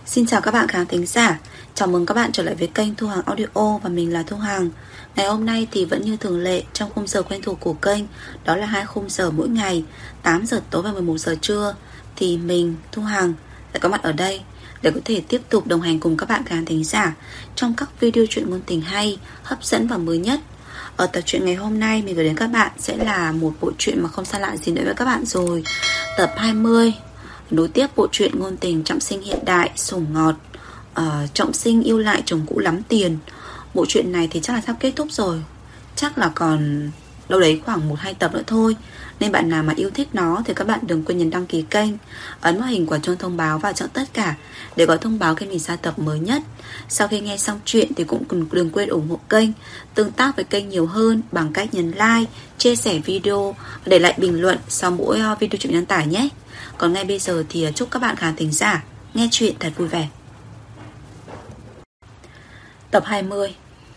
Xin chào các bạn khán thính giả. Chào mừng các bạn trở lại với kênh Thu Hằng Audio và mình là Thu Hằng. Ngày hôm nay thì vẫn như thường lệ trong khung giờ quen thuộc của kênh, đó là 2 khung giờ mỗi ngày, 8 giờ tối và 11 giờ trưa, thì mình, Thu Hằng, lại có mặt ở đây để có thể tiếp tục đồng hành cùng các bạn khán thính giả trong các video truyện ngôn tình hay, hấp dẫn và mới nhất. Ở tập truyện ngày hôm nay mình gửi đến các bạn sẽ là một bộ truyện mà không xa lạ gì nữa với các bạn rồi. Tập 20, nối tiếp bộ truyện ngôn tình trọng sinh hiện đại, sủng ngọt. Trọng sinh yêu lại chồng cũ lắm tiền. Bộ truyện này thì chắc là sắp kết thúc rồi, chắc là còn đâu đấy khoảng 1-2 tập nữa thôi. Nên bạn nào mà yêu thích nó thì các bạn đừng quên nhấn đăng ký kênh, ấn vào hình quả chuông thông báo và chọn tất cả để có thông báo khi mình ra tập mới nhất. Sau khi nghe xong chuyện thì cũng đừng quên ủng hộ kênh, tương tác với kênh nhiều hơn bằng cách nhấn like, chia sẻ video và để lại bình luận sau mỗi video truyện đăng tải nhé. Còn ngay bây giờ thì chúc các bạn khán thính giả nghe chuyện thật vui vẻ. Tập 20.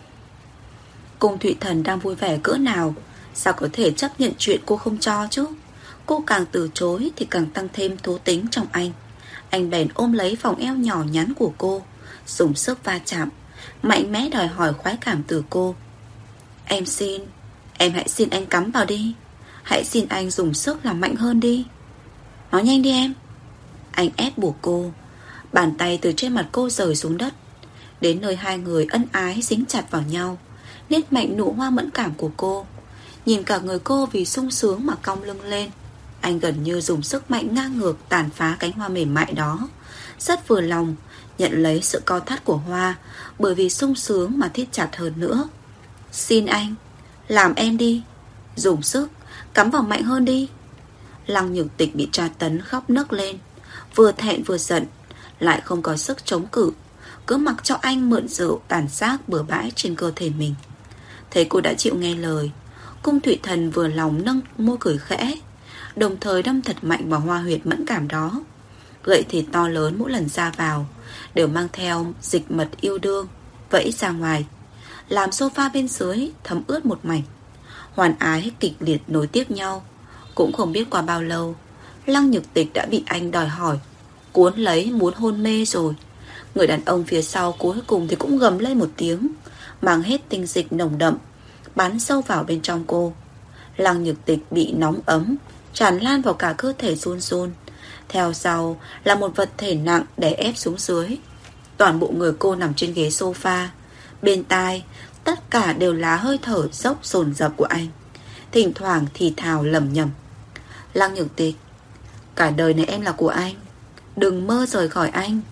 Cung Thụy Thần đang vui vẻ cỡ nào, sao có thể chấp nhận chuyện cô không cho chứ. Cô càng từ chối thì càng tăng thêm thú tính trong anh. Anh bèn ôm lấy vòng eo nhỏ nhắn của cô, dùng sức va chạm, mạnh mẽ đòi hỏi khoái cảm từ cô. Em hãy xin anh cắm vào đi. Hãy xin anh dùng sức làm mạnh hơn đi. Nói nhanh đi em. Anh ép buộc cô. Bàn tay từ trên mặt cô rời xuống đất, đến nơi hai người ân ái dính chặt vào nhau. Nét mạnh nụ hoa mẫn cảm của cô, nhìn cả người cô vì sung sướng mà cong lưng lên. Anh gần như dùng sức mạnh ngang ngược tàn phá cánh hoa mềm mại đó. Rất vừa lòng, nhận lấy sự co thắt của hoa, bởi vì sung sướng mà thít chặt hơn nữa. Xin anh, làm em đi. Dùng sức, cắm vào mạnh hơn đi. Lăng Nhược Tịch bị tra tấn khóc nấc lên, vừa thẹn vừa giận, lại không có sức chống cự, cứ mặc cho anh mượn rượu tàn sát bừa bãi trên cơ thể mình. Thấy cô đã chịu nghe lời, Cung Thụy Thần vừa lòng nâng môi cười khẽ, đồng thời đâm thật mạnh vào hoa huyệt mẫn cảm đó. Gậy thịt to lớn mỗi lần ra vào đều mang theo dịch mật yêu đương, vẫy ra ngoài, làm sofa bên dưới thấm ướt một mảnh. Hoàn ái kịch liệt nối tiếp nhau. Cũng không biết qua bao lâu, Lăng Nhược Tịch đã bị anh đòi hỏi, cuốn lấy muốn hôn mê rồi. Người đàn ông phía sau cuối cùng thì cũng gầm lên một tiếng, mang hết tinh dịch nồng đậm bắn sâu vào bên trong cô. Lăng Nhược Tịch bị nóng ấm tràn lan vào cả cơ thể run run. Theo sau là một vật thể nặng đè ép xuống dưới. Toàn bộ người cô nằm trên ghế sofa, bên tai tất cả đều là hơi thở dốc dồn dập của anh, thỉnh thoảng thì thào lẩm nhẩm: Lăng Nhược Tịch, cả đời này em là của anh, đừng mơ rời khỏi anh.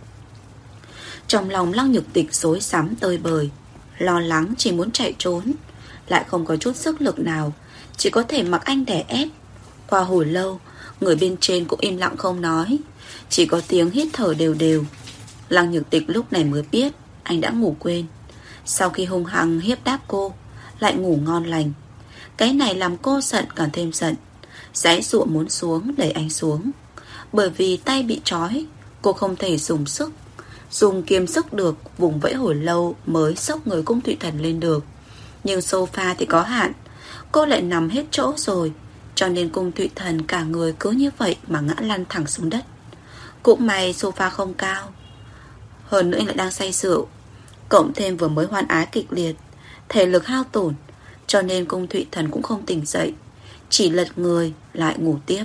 Trong lòng Lăng Nhược Tịch rối rắm tơi bời, lo lắng chỉ muốn chạy trốn, lại không có chút sức lực nào, chỉ có thể mặc anh đè ép. Qua hồi lâu, người bên trên cũng im lặng không nói, chỉ có tiếng hít thở đều đều. Lăng Nhược Tịch lúc này mới biết anh đã ngủ quên. Sau khi hung hăng hiếp đáp cô, lại ngủ ngon lành. Cái này làm cô giận càng thêm giận, giãy giụa muốn xuống đẩy anh xuống. Bởi vì tay bị trói, cô không thể dùng sức, dùng kiềm sức được, vùng vẫy hồi lâu mới xốc người Cung Thụy Thần lên được. Nhưng sofa thì có hạn, cô lại nằm hết chỗ rồi, cho nên Cung Thụy Thần cả người cứ như vậy mà ngã lăn thẳng xuống đất. Cũng may sofa không cao, hơn nữa anh lại đang say rượu, cộng thêm vừa mới hoan ái kịch liệt, thể lực hao tổn, cho nên Cung Thụy Thần cũng không tỉnh dậy, chỉ lật người lại ngủ tiếp.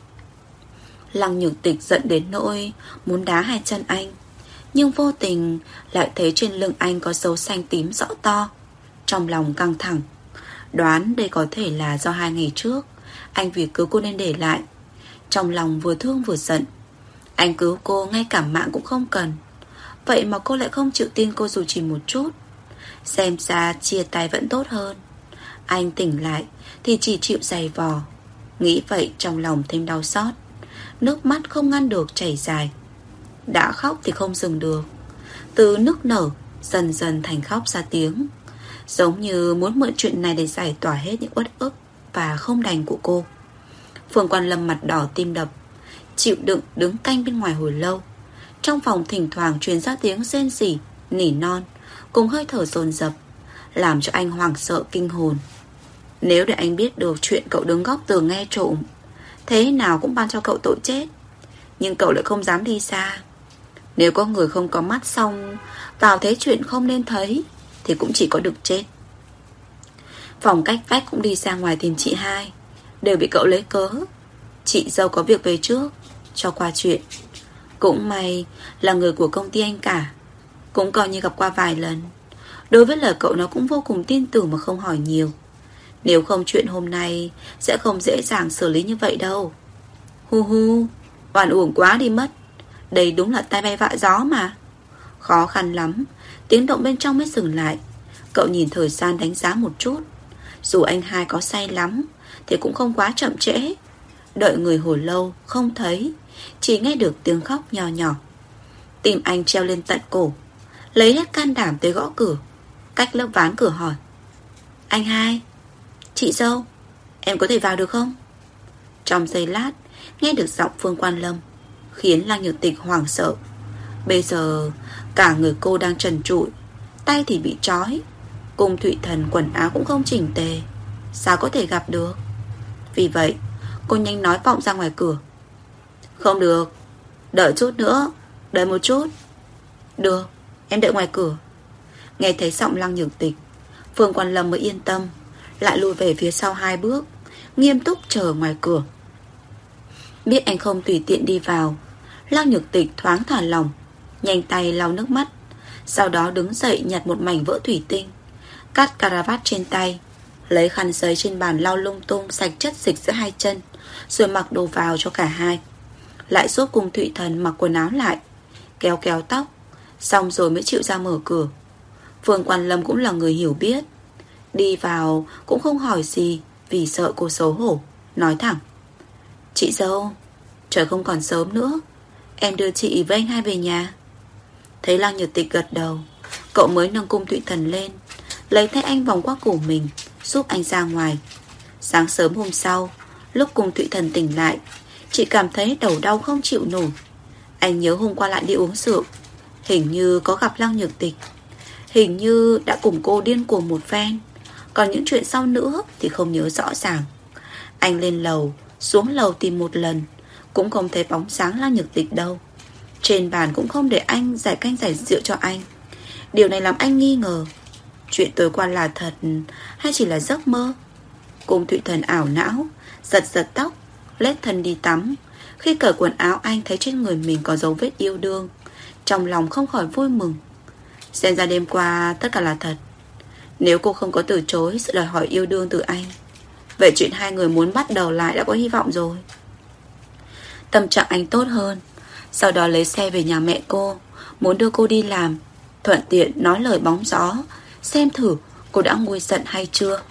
Lăng Nhược Tịch giận đến nỗi muốn đá hai chân anh, nhưng vô tình lại thấy trên lưng anh có dấu xanh tím rõ to. Trong lòng căng thẳng, đoán đây có thể là do 2 ngày trước anh vì cứu cô nên để lại. Trong lòng vừa thương vừa giận. Anh cứu cô ngay cả mạng cũng không cần, vậy mà cô lại không chịu tin cô dù chỉ một chút. Xem ra chia tay vẫn tốt hơn. Anh tỉnh lại thì chỉ chịu giày vò. Nghĩ vậy trong lòng thêm đau xót, nước mắt không ngăn được chảy dài. Đã khóc thì không dừng được, từ nức nở dần dần thành khóc ra tiếng, giống như muốn mượn chuyện này để giải tỏa hết những uất ức và không đành của cô. Phương Quan Lâm mặt đỏ tim đập, chịu đựng đứng canh bên ngoài hồi lâu. Trong phòng thỉnh thoảng truyền ra tiếng rên rỉ, nỉ non cùng hơi thở dồn dập, làm cho anh hoảng sợ kinh hồn. Nếu để anh biết được chuyện cậu đứng góc tường nghe trộm, thế nào cũng ban cho cậu tội chết. Nhưng cậu lại không dám đi xa. Nếu có người không có mắt xong vào thấy chuyện không nên thấy thì cũng chỉ có được chết. Phòng cách vách cũng đi ra ngoài tìm chị hai, đều bị cậu lấy cớ chị dâu có việc về trước, cho qua chuyện. Cũng may là người của công ty anh cả, cũng coi như gặp qua vài lần. Đối với lời cậu nó cũng vô cùng tin tưởng mà không hỏi nhiều. Nếu không chuyện hôm nay sẽ không dễ dàng xử lý như vậy đâu. Hu hu, oan uổng quá đi mất. Đây đúng là tai bay vạ gió mà. Khó khăn lắm tiếng động bên trong mới dừng lại. Cậu nhìn thời gian đánh giá một chút. Dù anh hai có say lắm thì cũng không quá chậm trễ. Đợi người hồi lâu không thấy, chỉ nghe được tiếng khóc nhỏ nhỏ. Tim anh treo lên tận cổ, lấy hết can đảm tới gõ cửa. Cách lớp ván cửa hỏi: Anh hai, chị dâu, em có thể vào được không? Trong giây lát nghe được giọng Phương Quan Lâm, khiến Lăng Nhược Tịch hoảng sợ. Bây giờ cả người cô đang trần trụi, tay thì bị trói, Cung Thụy Thần quần áo cũng không chỉnh tề, sao có thể gặp được. Vì vậy cô nhanh nói vọng ra ngoài cửa: Không được, đợi chút nữa, đợi một chút. Được, em đợi ngoài cửa. Nghe thấy giọng Lăng Nhược Tịch, Phương Quan Lâm mới yên tâm, lại lùi về phía sau 2 bước, nghiêm túc chờ ngoài cửa. Biết anh không tùy tiện đi vào, Lăng Nhược Tịch thoáng thả lòng, nhanh tay lau nước mắt. Sau đó đứng dậy nhặt một mảnh vỡ thủy tinh, cắt caravat trên tay, lấy khăn giấy trên bàn lau lung tung sạch chất dịch giữa 2 chân, rồi mặc đồ vào cho cả hai. Lại giúp Cung Thụy Thần mặc quần áo lại, kéo kéo tóc, xong rồi mới chịu ra mở cửa. Phương Quan Lâm cũng là người hiểu biết, đi vào cũng không hỏi gì vì sợ cô xấu hổ, nói thẳng: Chị dâu, trời không còn sớm nữa, em đưa chị với anh hai về nhà. Thấy Lăng Nhược Tịch gật đầu, cậu mới nâng Cung Thụy Thần lên, lấy tay anh vòng qua cổ mình, giúp anh ra ngoài. Sáng sớm hôm sau, lúc Cung Thụy Thần tỉnh lại, chị cảm thấy đầu đau không chịu nổi. Anh nhớ hôm qua lại đi uống rượu, hình như có gặp Lăng Nhược Tịch, hình như đã cùng cô điên cuồng một phen. Còn những chuyện sau nữa thì không nhớ rõ ràng. Anh lên lầu, xuống lầu tìm một lần, cũng không thấy bóng sáng Lăng Nhược Tịch đâu. Trên bàn cũng không để anh giải canh giải rượu cho anh. Điều này làm anh nghi ngờ, chuyện tối qua là thật hay chỉ là giấc mơ. Cung Thụy Thần ảo não, giật giật tóc, lết thân đi tắm. Khi cởi quần áo anh thấy trên người mình có dấu vết yêu đương, trong lòng không khỏi vui mừng. Xem ra đêm qua tất cả là thật. Nếu cô không có từ chối sự đòi hỏi yêu đương từ anh, vậy chuyện hai người muốn bắt đầu lại đã có hy vọng rồi. Tâm trạng anh tốt hơn. Sau đó lấy xe về nhà mẹ cô, muốn đưa cô đi làm, thuận tiện nói lời bóng gió, xem thử cô đã nguôi giận hay chưa.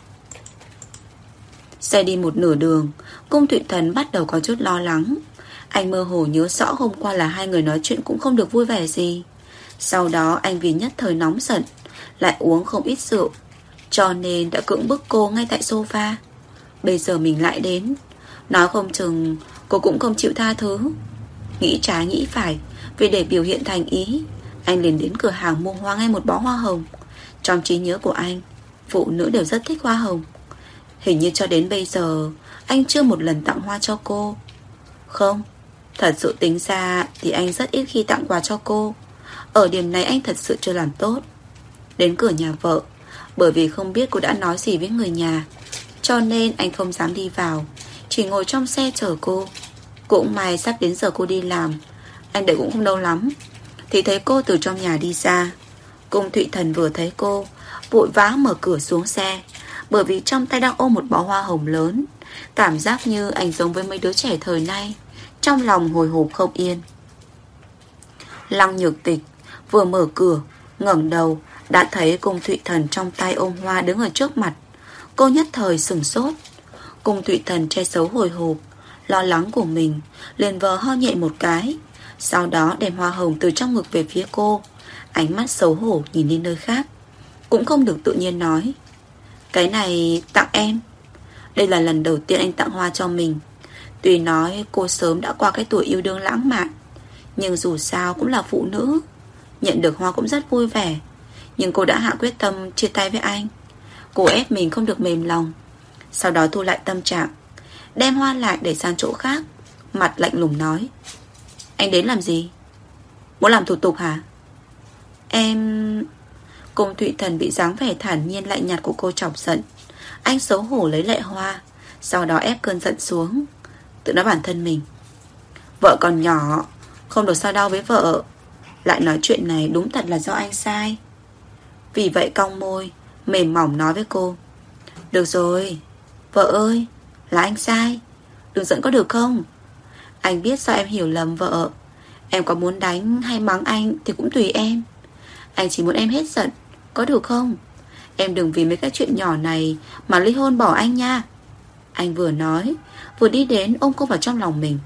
Xe đi một nửa đường, Cung Thụy Thần bắt đầu có chút lo lắng. Anh mơ hồ nhớ rõ hôm qua là hai người nói chuyện cũng không được vui vẻ gì. Sau đó anh vì nhất thời nóng giận, lại uống không ít rượu, cho nên đã cưỡng bức cô ngay tại sofa. Bây giờ mình lại đến, nói không chừng cô cũng không chịu tha thứ. Nghĩ trái nghĩ phải, vì để biểu hiện thành ý, anh liền đến cửa hàng mua hoa ngay một bó hoa hồng. Trong trí nhớ của anh, phụ nữ đều rất thích hoa hồng. Hình như cho đến bây giờ anh chưa một lần tặng hoa cho cô. Không, thật sự tính ra thì anh rất ít khi tặng quà cho cô. Ở điểm này anh thật sự chưa làm tốt. Đến cửa nhà vợ, bởi vì không biết cô đã nói gì với người nhà, cho nên anh không dám đi vào, chỉ ngồi trong xe chờ cô. Cũng may sắp đến giờ cô đi làm, anh đợi cũng không lâu lắm thì thấy cô từ trong nhà đi ra. Cung Thụy Thần vừa thấy cô, vội vã mở cửa xuống xe, bởi vì trong tay đang ôm một bó hoa hồng lớn. Cảm giác như anh giống với mấy đứa trẻ thời nay, trong lòng hồi hộp không yên. Lăng Nhược Tịch vừa mở cửa, ngẩng đầu đã thấy Cung Thụy Thần trong tay ôm hoa đứng ở trước mặt. Cô nhất thời sửng sốt. Cung Thụy Thần che giấu hồi hộp, lo lắng của mình, liền vờ ho nhẹ một cái, sau đó đem hoa hồng từ trong ngực về phía cô. Ánh mắt xấu hổ nhìn đi nơi khác, cũng không được tự nhiên nói: Cái này tặng em. Đây là lần đầu tiên anh tặng hoa cho mình. Tuy nói cô sớm đã qua cái tuổi yêu đương lãng mạn, nhưng dù sao cũng là phụ nữ, nhận được hoa cũng rất vui vẻ. Nhưng cô đã hạ quyết tâm chia tay với anh. Cô ép mình không được mềm lòng, sau đó thu lại tâm trạng, đem hoa lại để sang chỗ khác, mặt lạnh lùng nói: Anh đến làm gì? Muốn làm thủ tục hả? Em... Cung Thụy Thần bị dáng vẻ thản nhiên lạnh nhạt của cô chọc giận. Anh xấu hổ lấy lệ hoa, sau đó ép cơn giận xuống, tự nói bản thân mình: vợ còn nhỏ, không được so đo với vợ. Lại nói chuyện này đúng thật là do anh sai. Vì vậy cong môi, mềm mỏng nói với cô: được rồi, vợ ơi, là anh sai, đừng giận có được không? Anh biết sao em hiểu lầm vợ. Em có muốn đánh hay mắng anh thì cũng tùy em. Anh chỉ muốn em hết giận, có được không? Em đừng vì mấy cái chuyện nhỏ này mà ly hôn bỏ anh nha. Anh vừa nói, vừa đi đến ôm cô vào trong lòng mình.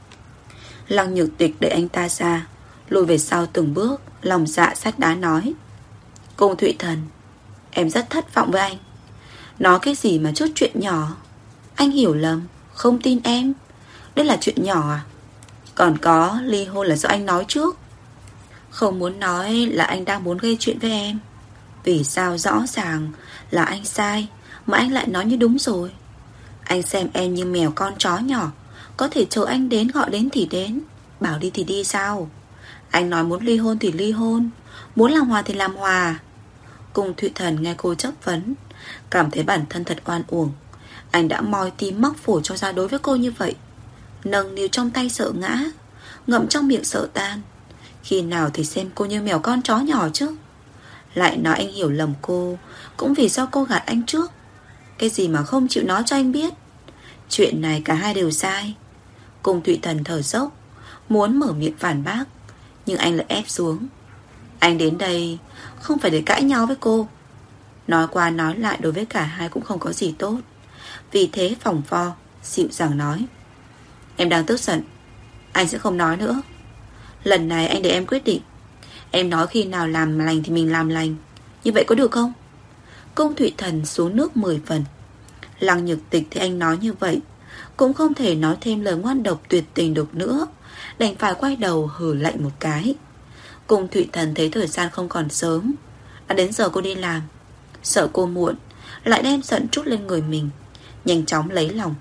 Lăng Nhược Tịch đẩy anh ta ra, lùi về sau từng bước, lòng dạ sắt đá nói: Cung Thụy Thần, em rất thất vọng với anh. Nói cái gì mà chút chuyện nhỏ. Anh hiểu lầm, không tin em. Đây là chuyện nhỏ à? Còn có ly hôn là do anh nói trước. Không muốn nói là anh đang muốn gây chuyện với em. Vì sao rõ ràng là anh sai mà anh lại nói như đúng rồi? Anh xem em như mèo con chó nhỏ, có thể chờ anh đến gọi đến thì đến, bảo đi thì đi sao? Anh nói muốn ly hôn thì ly hôn, muốn làm hòa thì làm hòa. Cung Thụy Thần nghe cô chất vấn, cảm thấy bản thân thật oan uổng. Anh đã moi tim móc phổi cho ra đối với cô như vậy. Nâng niu trong tay sợ ngã, ngậm trong miệng sợ tan. Khi nào thì xem cô như mèo con chó nhỏ chứ? Lại nói anh hiểu lầm cô cũng vì do cô gạt anh trước. Cái gì mà không chịu nói cho anh biết. Chuyện này cả hai đều sai. Cung Thụy Thần thở dốc, muốn mở miệng phản bác, nhưng anh lại ép xuống. Anh đến đây không phải để cãi nhau với cô. Nói qua nói lại đối với cả hai cũng không có gì tốt. Vì thế phỏng vo, dịu dàng nói: Em đang tức giận, anh sẽ không nói nữa. Lần này anh để em quyết định. Em nói khi nào làm lành thì mình làm lành. Như vậy có được không? Cung Thụy Thần xuống nước 10 phần. Lăng Nhược Tịch thì anh nói như vậy cũng không thể nói thêm lời ngoan độc tuyệt tình được nữa, đành phải quay đầu hừ lạnh một cái. Cung Thụy Thần thấy thời gian không còn sớm, đã đến giờ cô đi làm. Sợ cô muộn, lại đem giận trút lên người mình, nhanh chóng lấy lòng: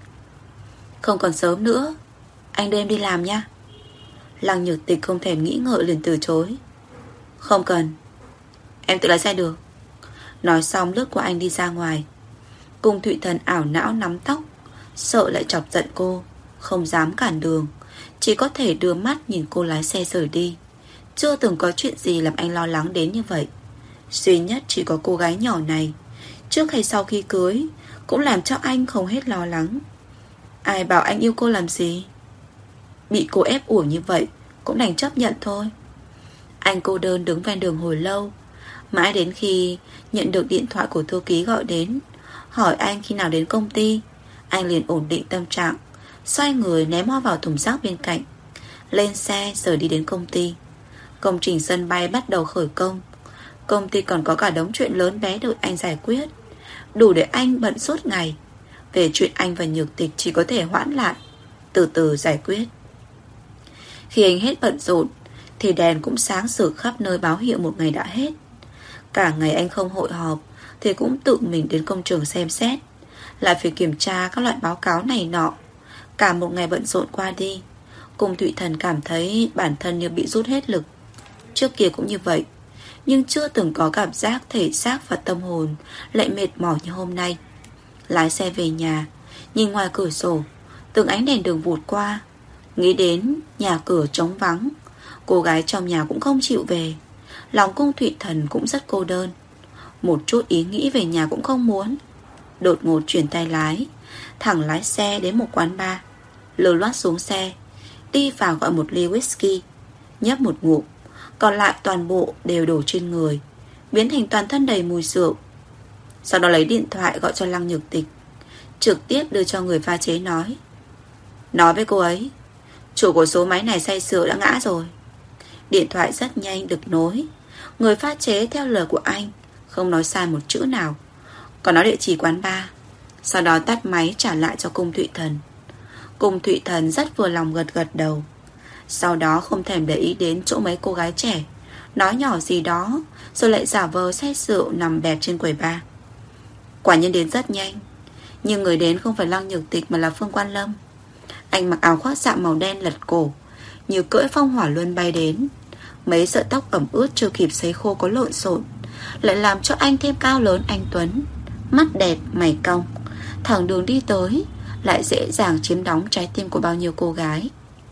Không còn sớm nữa, anh đưa em đi làm nha. Lăng Nhược Tịch không thèm nghĩ ngợi liền từ chối: Không cần, em tự lái xe được. Nói xong lướt qua anh đi ra ngoài. Cung Thụy Thần ảo não nắm tóc, sợ lại chọc giận cô, không dám cản đường, chỉ có thể đưa mắt nhìn cô lái xe rời đi. Chưa từng có chuyện gì làm anh lo lắng đến như vậy. Duy nhất chỉ có cô gái nhỏ này, trước hay sau khi cưới, cũng làm cho anh không hết lo lắng. Ai bảo anh yêu cô làm gì? Bị cô ép uổng như vậy cũng đành chấp nhận thôi. Anh cô đơn đứng ven đường hồi lâu, mãi đến khi nhận được điện thoại của thư ký gọi đến, hỏi anh khi nào đến công ty. Anh liền ổn định tâm trạng, xoay người ném hoa vào thùng rác bên cạnh, lên xe rồi đi đến công ty. Công trình sân bay bắt đầu khởi công. Công ty còn có cả đống chuyện lớn bé đợi anh giải quyết, đủ để anh bận suốt ngày. Về chuyện anh và Nhược Tịch chỉ có thể hoãn lại, từ từ giải quyết. Khi anh hết bận rộn thì đèn cũng sáng sực khắp nơi báo hiệu một ngày đã hết. Cả ngày anh không hội họp thì cũng tự mình đến công trường xem xét, lại phải kiểm tra các loại báo cáo này nọ. Cả một ngày bận rộn qua đi, Cung Thụy Thần cảm thấy bản thân như bị rút hết lực. Trước kia cũng như vậy, nhưng chưa từng có cảm giác thể xác và tâm hồn lại mệt mỏi như hôm nay. Lái xe về nhà, nhìn ngoài cửa sổ, từng ánh đèn đường vụt qua, nghĩ đến nhà cửa trống vắng, cô gái trong nhà cũng không chịu về. Lòng Cung Thụy Thần cũng rất cô đơn, một chút ý nghĩ về nhà cũng không muốn. Đột ngột chuyển tay lái, thẳng lái xe đến một quán bar, lơ loát xuống xe, đi vào gọi một ly whisky, nhấp một ngụm, còn lại toàn bộ đều đổ trên người, biến thành toàn thân đầy mùi rượu. Sau đó lấy điện thoại gọi cho Lăng Nhược Tịch, trực tiếp đưa cho người pha chế nói với cô ấy, chủ của số máy này say rượu đã ngã rồi. Điện thoại rất nhanh được nối. Người pha chế theo lời của anh, không nói sai một chữ nào, còn nói địa chỉ quán bar. Sau đó tắt máy trả lại cho Cung Thụy Thần. Cung Thụy Thần rất vừa lòng gật gật đầu. Sau đó không thèm để ý đến chỗ mấy cô gái trẻ, nói nhỏ gì đó, rồi lại giả vờ say rượu nằm bẹp trên quầy bar. Quả nhiên đến rất nhanh, nhưng người đến không phải Lăng Nhược Tịch mà là Phương Quan Lâm. Anh mặc áo khoác dạ màu đen lật cổ, như cưỡi phong hỏa luân bay đến, Mấy sợi tóc ẩm ướt chưa kịp sấy khô có lộn xộn, lại làm cho anh thêm cao lớn anh tuấn. Mắt đẹp, mày cong, thẳng đường đi tới, lại dễ dàng chiếm đóng trái tim của bao nhiêu cô gái.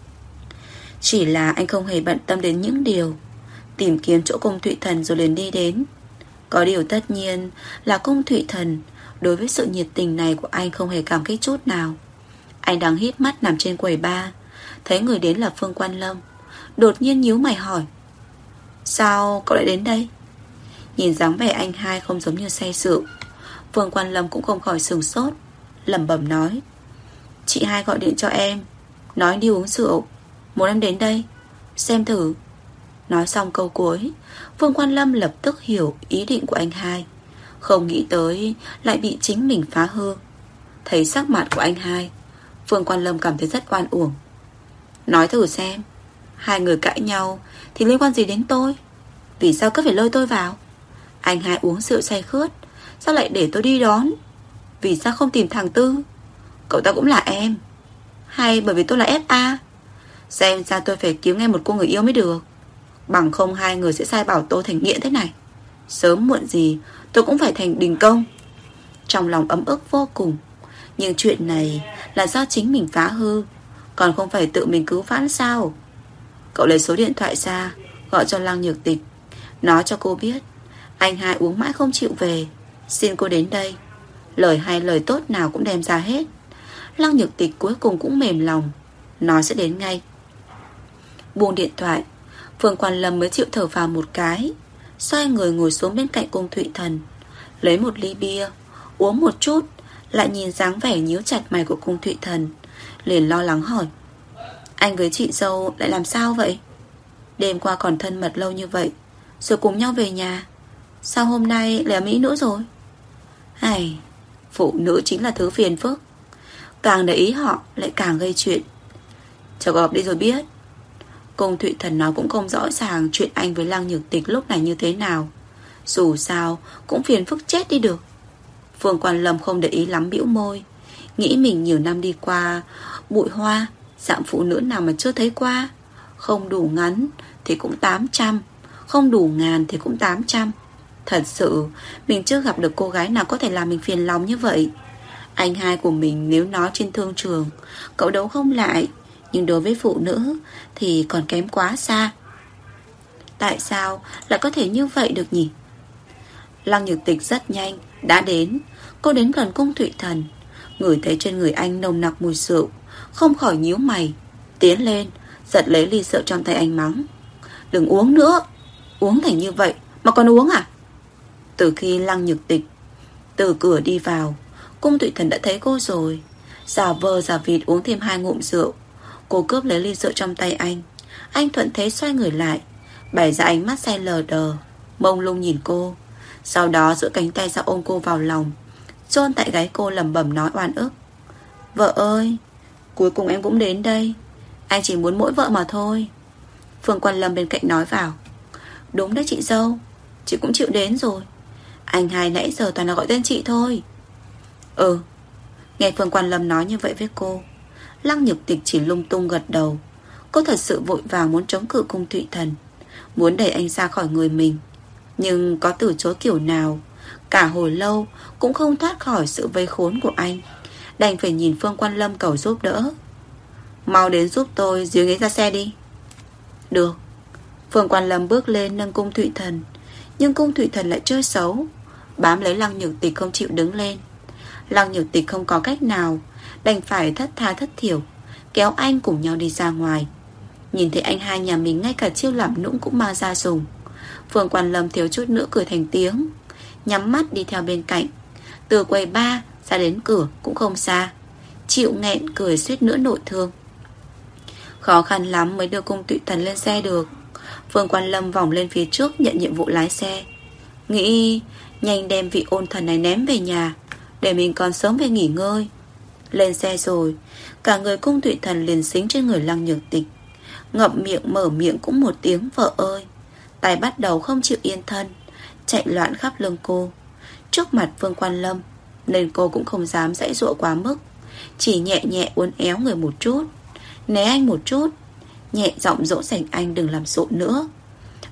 Chỉ là anh không hề bận tâm đến những điều. Tìm kiếm chỗ Cung Thụy Thần rồi liền đi đến. Có điều tất nhiên là Cung Thụy Thần đối với sự nhiệt tình này của anh không hề cảm kích chút nào. Anh đang híp mắt nằm trên quầy bar, thấy người đến là Phương Quan Lâm, đột nhiên nhíu mày hỏi: sao cậu lại đến đây? Nhìn dáng vẻ anh hai không giống như say rượu, Phương Quan Lâm cũng không khỏi sửng sốt, lẩm bẩm nói: chị hai gọi điện cho em, nói đi uống rượu, muốn em đến đây xem thử. Nói xong câu cuối, Phương Quan Lâm lập tức hiểu ý định của anh hai, không nghĩ tới lại bị chính mình phá hư. Thấy sắc mặt của anh hai, Phương Quan Lâm cảm thấy rất oan uổng. Nói thử xem, hai người cãi nhau thì liên quan gì đến tôi? Vì sao cứ phải lôi tôi vào? Anh hai uống rượu say khướt, sao lại để tôi đi đón? Vì sao không tìm thằng Tư? Cậu ta cũng là em. Hay bởi vì tôi là FA? Xem ra tôi phải kiếm ngay một cô người yêu mới được, bằng không hai người sẽ sai bảo tôi thành nghiện thế này. Sớm muộn gì tôi cũng phải thành đình công. Trong lòng ấm ức vô cùng. Nhưng chuyện này là do chính mình phá hư, còn không phải tự mình cứu vãn sao? Cậu lấy số điện thoại ra, gọi cho Lăng Nhược Tịch, nói cho cô biết anh hai uống mãi không chịu về, xin cô đến đây. Lời hay lời tốt nào cũng đem ra hết. Lăng Nhược Tịch cuối cùng cũng mềm lòng, nói sẽ đến ngay. Buông điện thoại, Phương Quan Lâm mới chịu thở phào một cái, xoay người ngồi xuống bên cạnh Cung Thụy Thần, lấy một ly bia, uống một chút, lại nhìn dáng vẻ nhíu chặt mày của Cung Thụy Thần, liền lo lắng hỏi: anh với chị dâu lại làm sao vậy? Đêm qua còn thân mật lâu như vậy, rồi cùng nhau về nhà, sao hôm nay lại ở Mỹ nữa rồi? Ai, phụ nữ chính là thứ phiền phức, càng để ý họ lại càng gây chuyện. Chờ gặp đi rồi biết. Cung Thụy Thần nói cũng không rõ ràng chuyện anh với Lăng Nhược Tịch lúc này như thế nào, dù sao cũng phiền phức chết đi được. Phương Quan Lâm không để ý lắm, bĩu môi, nghĩ mình nhiều năm đi qua bụi hoa, dạng phụ nữ nào mà chưa thấy qua. Không đủ ngắn thì cũng 800, không đủ ngàn thì cũng 800. Thật sự mình chưa gặp được cô gái nào có thể làm mình phiền lòng như vậy. Anh hai của mình nếu nói trên thương trường cậu đấu không lại, nhưng đối với phụ nữ thì còn kém quá xa. Tại sao lại có thể như vậy được nhỉ? Lăng Nhược Tịch rất nhanh đã đến. Cô đến gần Cung Thụy Thần, ngửi thấy trên người anh nồng nặc mùi rượu, không khỏi nhíu mày, tiến lên giật lấy ly rượu trong tay anh, mắng: đừng uống nữa, uống thành như vậy mà còn uống à? Từ khi Lăng Nhược Tịch từ cửa đi vào, Cung Thụy Thần đã thấy cô rồi, giả vờ giả vịt uống thêm 2 ngụm rượu. Cô cướp lấy ly rượu trong tay anh. Anh thuận thế xoay người lại, bày ra ánh mắt say lờ đờ, mông lung nhìn cô, sau đó giơ cánh tay ra ôm cô vào lòng, chôn tại gáy cô, lẩm bẩm nói oan ức: vợ ơi, cuối cùng em cũng đến đây. Anh chỉ muốn mỗi vợ mà thôi. Phương Quan Lâm bên cạnh nói vào: đúng đấy chị dâu, chị cũng chịu đến rồi. Anh hai nãy giờ toàn là gọi tên chị thôi. Ừ. Nghe Phương Quan Lâm nói như vậy với cô, Lăng Nhược Tịch chỉ lung tung gật đầu. Cô thật sự vội vàng muốn chống cự Cung Thụy Thần, muốn đẩy anh ra khỏi người mình, nhưng có từ chối kiểu nào, cả hồi lâu cũng không thoát khỏi sự vây khốn của anh. Đành phải nhìn Phương Quan Lâm cầu giúp đỡ: mau đến giúp tôi dìu ghế ra xe đi. Được. Phương Quan Lâm bước lên nâng Cung Thụy Thần, nhưng Cung Thụy Thần lại chơi xấu, bám lấy Lăng Nhược Tịch không chịu đứng lên. Lăng Nhược Tịch không có cách nào, đành phải thất tha thất thiểu kéo anh cùng nhau đi ra ngoài. Nhìn thấy anh hai nhà mình ngay cả chiêu làm nũng cũng mang ra dùng, Phương Quan Lâm thiếu chút nữa cười thành tiếng, nhắm mắt đi theo bên cạnh. Từ quầy bar ra đến cửa cũng không xa, chịu nghẹn cười suýt nữa nội thương. Khó khăn lắm mới đưa Cung Thụy Thần lên xe được. Phương Quan Lâm vòng lên phía trước nhận nhiệm vụ lái xe, nghĩ nhanh đem vị ôn thần này ném về nhà, để mình còn sớm về nghỉ ngơi. Lên xe rồi, cả người Cung Thụy Thần liền xính trên người Lăng Nhược Tịch, ngậm miệng mở miệng cũng một tiếng vợ ơi. Tay bắt đầu không chịu yên thân, chạy loạn khắp lưng cô. Trước mặt Phương Quan Lâm nên cô cũng không dám giãy giụa quá mức, chỉ nhẹ nhẹ uốn éo người một chút, né anh một chút, nhẹ giọng dỗ dành anh đừng làm rộn nữa.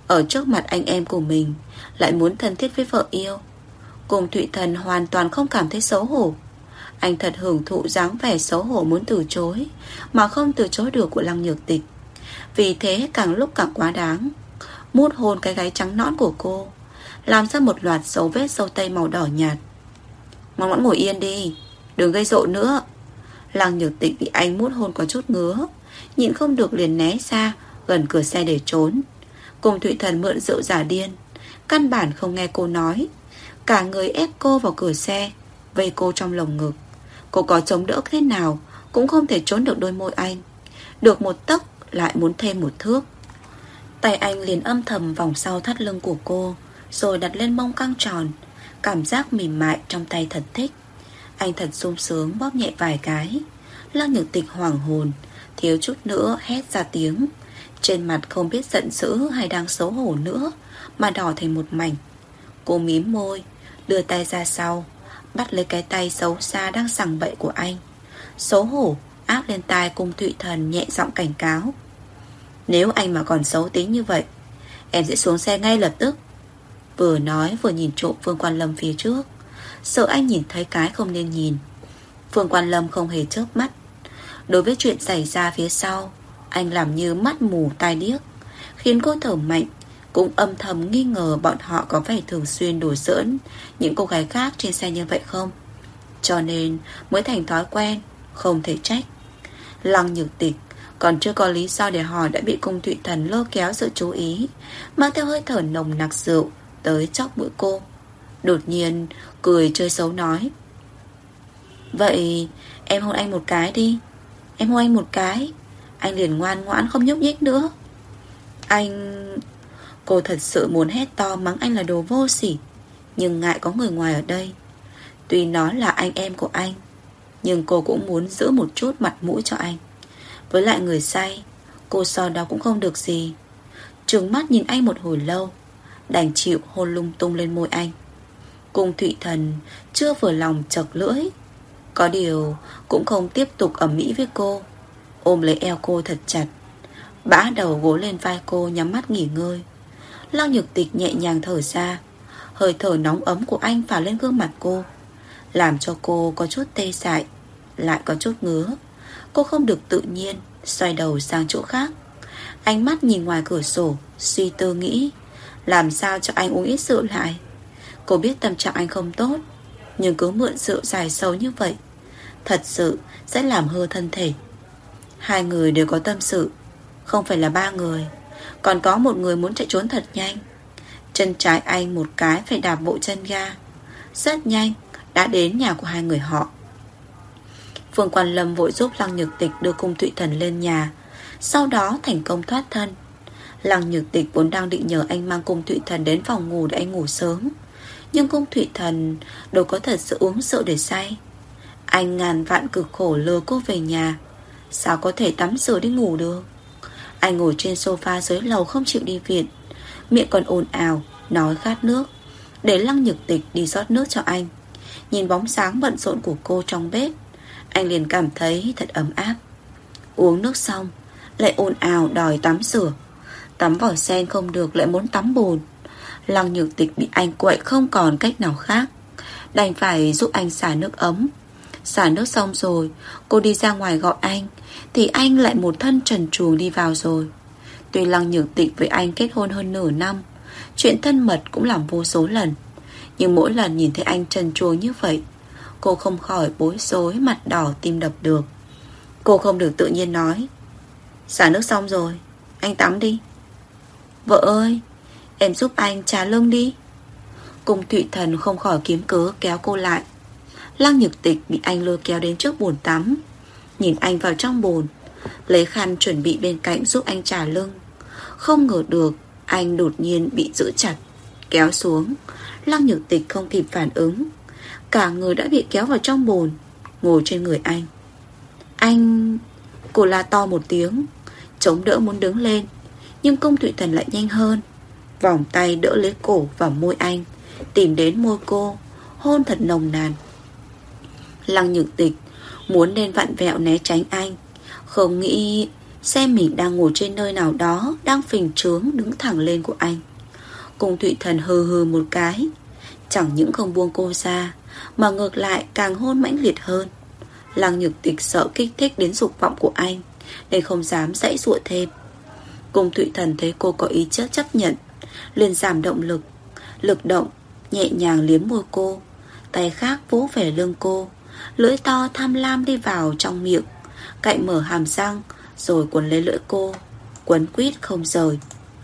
ở trước mặt anh em của mình lại muốn thân thiết với vợ yêu. Cung Thụy Thần hoàn toàn không cảm thấy xấu hổ. Anh thật hưởng thụ dáng vẻ xấu hổ muốn từ chối mà không từ chối được của Lăng Nhược Tịch. Vì thế càng lúc càng quá đáng, mút hôn cái gáy trắng nõn của cô, làm ra một loạt dấu vết dâu tây màu đỏ nhạt. Ngoan ngoãn ngồi yên đi, đừng gây rộn nữa. Lăng Nhược Tịch bị anh mút hôn có chút ngứa, nhịn không được liền né ra gần cửa xe để trốn. Cung Thụy Thần mượn rượu giả điên, căn bản không nghe cô nói, cả người ép cô vào cửa xe, vây cô trong lồng ngực. Cô có chống đỡ thế nào cũng không thể trốn được đôi môi anh. Được một tấc lại muốn thêm một thước. Tay anh liền âm thầm vòng sau thắt lưng của cô, rồi đặt lên mông căng tròn. Cảm giác mềm mại trong tay thật thích. Anh thật sung sướng bóp nhẹ vài cái. Lăng Nhược Tịch hoảng hồn, thiếu chút nữa hét ra tiếng. Trên mặt không biết giận dữ hay đang xấu hổ nữa, mà đỏ thành một mảnh. Cô mím môi, đưa tay ra sau, bắt lấy cái tay xấu xa đang sằng bậy của anh. Xấu hổ áp lên tai Cung Thụy Thần nhẹ giọng cảnh cáo. Nếu anh mà còn xấu tính như vậy, em sẽ xuống xe ngay lập tức. Vừa nói vừa nhìn trộm Phương Quan Lâm phía trước, sợ anh nhìn thấy cái không nên nhìn. Phương Quan Lâm không hề chớp mắt. Đối với chuyện xảy ra phía sau, anh làm như mắt mù tai điếc, khiến cô thở mạnh. Cũng âm thầm nghi ngờ bọn họ có phải thường xuyên đùa giỡn những cô gái khác trên xe như vậy không. Cho nên mới thành thói quen, không thể trách. Lăng Nhược Tịch còn chưa có lý do để hỏi đã bị Cung Thụy Thần lôi kéo sự chú ý, mang theo hơi thở nồng nặc rượu tới chóc mũi cô. Đột nhiên cười chơi xấu nói: Vậy em hôn anh một cái đi. Em hôn anh một cái, anh liền ngoan ngoãn không nhúc nhích nữa. Anh... Cô thật sự muốn hét to mắng anh là đồ vô sỉ, nhưng ngại có người ngoài ở đây. Tuy nó là anh em của anh, nhưng cô cũng muốn giữ một chút mặt mũi cho anh. Với lại người say, cô so đó cũng không được gì. Trừng mắt nhìn anh một hồi lâu, đành chịu hôn lung tung lên môi anh. Cung Thụy Thần chưa vừa lòng chật lưỡi, có điều cũng không tiếp tục ầm ĩ với cô, ôm lấy eo cô thật chặt, bã đầu gối lên vai cô nhắm mắt nghỉ ngơi. Lăng Nhược Tịch nhẹ nhàng thở ra. Hơi thở nóng ấm của anh phả lên gương mặt cô, làm cho cô có chút tê dại, lại có chút ngứa. Cô không được tự nhiên, xoay đầu sang chỗ khác. Ánh mắt nhìn ngoài cửa sổ, suy tư nghĩ làm sao cho anh uống ít rượu lại. Cô biết tâm trạng anh không tốt, nhưng cứ mượn rượu dài sâu như vậy thật sự sẽ làm hư thân thể. Hai người đều có tâm sự, không phải là ba người. Còn có một người muốn chạy trốn thật nhanh. Chân trái anh một cái phải đạp bộ chân ga, rất nhanh đã đến nhà của hai người họ. Phương Quan Lâm vội giúp Lăng Nhược Tịch đưa Cung Thụy Thần lên nhà, sau đó thành công thoát thân. Lăng Nhược Tịch vốn đang định nhờ anh mang Cung Thụy Thần đến phòng ngủ để anh ngủ sớm, nhưng Cung Thụy Thần đâu có thật sự uống rượu để say. Anh ngàn vạn cực khổ lừa cô về nhà, sao có thể tắm rửa đi ngủ được. Anh ngồi trên sofa dưới lầu không chịu đi viện, miệng còn ồn ào nói khát nước, để Lăng Nhược Tịch đi rót nước cho anh. Nhìn bóng sáng bận rộn của cô trong bếp, anh liền cảm thấy thật ấm áp. Uống nước xong lại ồn ào đòi tắm rửa. Tắm vòi sen không được lại muốn tắm bồn. Lăng Nhược Tịch bị anh quậy không còn cách nào khác, đành phải giúp anh xả nước ấm. Xả nước xong rồi, cô đi ra ngoài gọi anh, thì anh lại một thân trần truồng đi vào rồi. Tuy Lăng Nhược Tịch với anh kết hôn hơn nửa năm, chuyện thân mật cũng làm vô số lần, nhưng mỗi lần nhìn thấy anh trần truồng như vậy, cô không khỏi bối rối, mặt đỏ tim đập được. Cô không được tự nhiên nói: Xả nước xong rồi, anh tắm đi. Vợ ơi, em giúp anh trà lưng đi. Cung Thụy Thần không khỏi kiếm cớ kéo cô lại. Lăng Nhược Tịch bị anh lôi kéo đến trước bồn tắm, nhìn anh vào trong bồn, lấy khăn chuẩn bị bên cạnh giúp anh trà lưng. Không ngờ được anh đột nhiên bị giữ chặt, kéo xuống. Lăng Nhược Tịch không kịp phản ứng, cả người đã bị kéo vào trong bồn, ngồi trên người anh. Anh... Cô la to một tiếng, chống đỡ muốn đứng lên, nhưng Cung Thụy Thần lại nhanh hơn, vòng tay đỡ lấy cổ và môi anh, tìm đến môi cô, hôn thật nồng nàn. Lăng Nhược Tịch muốn nên vặn vẹo né tránh anh, không nghĩ xem mình đang ngồi trên nơi nào đó đang phình trướng đứng thẳng lên của anh. Cung Thụy Thần hừ hừ một cái, chẳng những không buông cô ra, mà ngược lại càng hôn mãnh liệt hơn. Lăng Nhược Tịch sợ kích thích đến dục vọng của anh, nên không dám giãy giụa thêm. Cung Thụy Thần thấy cô có ý chấp nhận, liền giảm động lực. Lực động, nhẹ nhàng liếm môi cô, tay khác vỗ về lưng cô, lưỡi to tham lam đi vào trong miệng, cạy mở hàm răng, rồi quấn lấy lưỡi cô, quấn quýt không rời.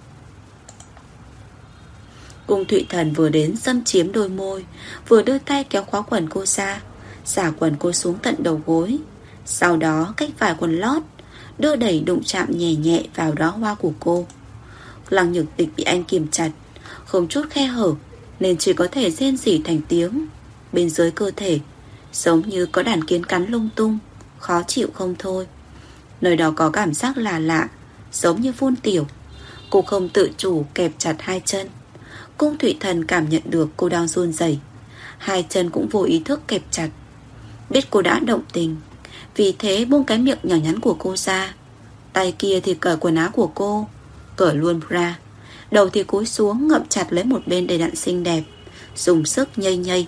Cung Thụy Thần vừa đến xâm chiếm đôi môi, vừa đưa tay kéo khóa quần cô ra, xả quần cô xuống tận đầu gối. Sau đó cách vài quần lót, đưa đẩy đụng chạm nhẹ nhẹ vào đó hoa của cô. Lăng Nhược Tịch bị anh kìm chặt, không chút khe hở, nên chỉ có thể rên rỉ thành tiếng. Bên dưới cơ thể giống như có đàn kiến cắn lung tung, khó chịu không thôi. Nơi đó có cảm giác lạ lạ, giống như phun tiểu. Cô không tự chủ kẹp chặt hai chân. Cung Thụy Thần cảm nhận được cô đang run rẩy, hai chân cũng vô ý thức kẹp chặt. Biết cô đã động tình, vì thế buông cái miệng nhỏ nhắn của cô ra. Tay kia thì cởi quần áo của cô, cởi luôn bra. Đầu thì cúi xuống ngậm chặt lấy một bên đầy đặn xinh đẹp, dùng sức nhây nhây.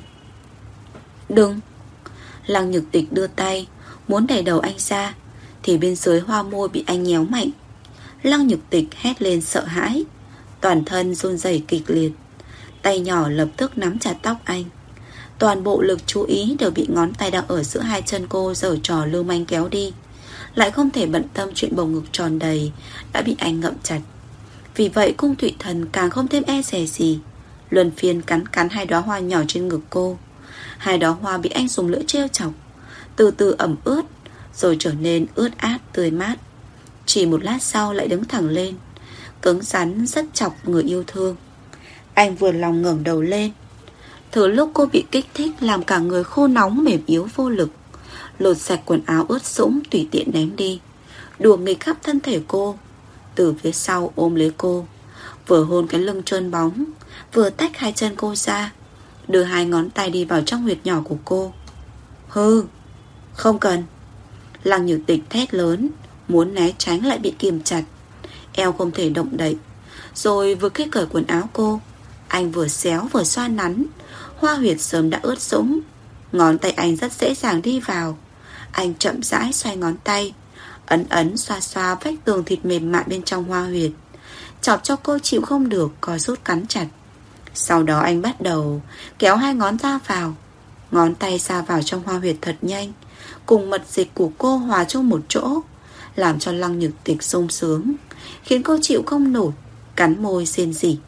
Đừng! Lăng Nhược Tịch đưa tay muốn đẩy đầu anh ra, thì bên dưới hoa môi bị anh nhéo mạnh. Lăng Nhược Tịch hét lên sợ hãi, toàn thân run rẩy kịch liệt. Tay nhỏ lập tức nắm chặt tóc anh. Toàn bộ lực chú ý đều bị ngón tay đang ở giữa hai chân cô giở trò lưu manh kéo đi, lại không thể bận tâm chuyện bầu ngực tròn đầy đã bị anh ngậm chặt. Vì vậy Cung Thụy Thần càng không thêm e dè gì, luân phiên cắn hai đóa hoa nhỏ trên ngực cô. Hai đóa hoa bị anh dùng lưỡi trêu chọc, từ từ ẩm ướt, rồi trở nên ướt át tươi mát. Chỉ một lát sau lại đứng thẳng lên, cứng rắn rất chọc người yêu thương. Anh vừa lòng ngẩng đầu lên. Từ lúc cô bị kích thích làm cả người khô nóng mềm yếu vô lực, lột sạch quần áo ướt sũng tùy tiện ném đi, đùa nghịch khắp thân thể cô. Từ phía sau ôm lấy cô, vừa hôn cái lưng trơn bóng, vừa tách hai chân cô ra, đưa hai ngón tay đi vào trong huyệt nhỏ của cô. Hừ, không cần! Lăng Nhược Tịch thét lớn, muốn né tránh lại bị kìm chặt, eo không thể động đậy. Rồi vừa kết cởi quần áo cô, anh vừa xéo vừa xoa nắn. Hoa huyệt sớm đã ướt sũng, ngón tay anh rất dễ dàng đi vào. Anh chậm rãi xoay ngón tay, ấn ấn xoa xoa vách tường thịt mềm mại bên trong hoa huyệt, chọc cho cô chịu không được, co rút cắn chặt. Sau đó anh bắt đầu kéo hai ngón ra vào, ngón tay ra vào trong hoa huyệt thật nhanh, cùng mật dịch của cô hòa chung một chỗ, làm cho Lăng Nhược Tịch sung sướng, khiến cô chịu không nổi, cắn môi rên rỉ.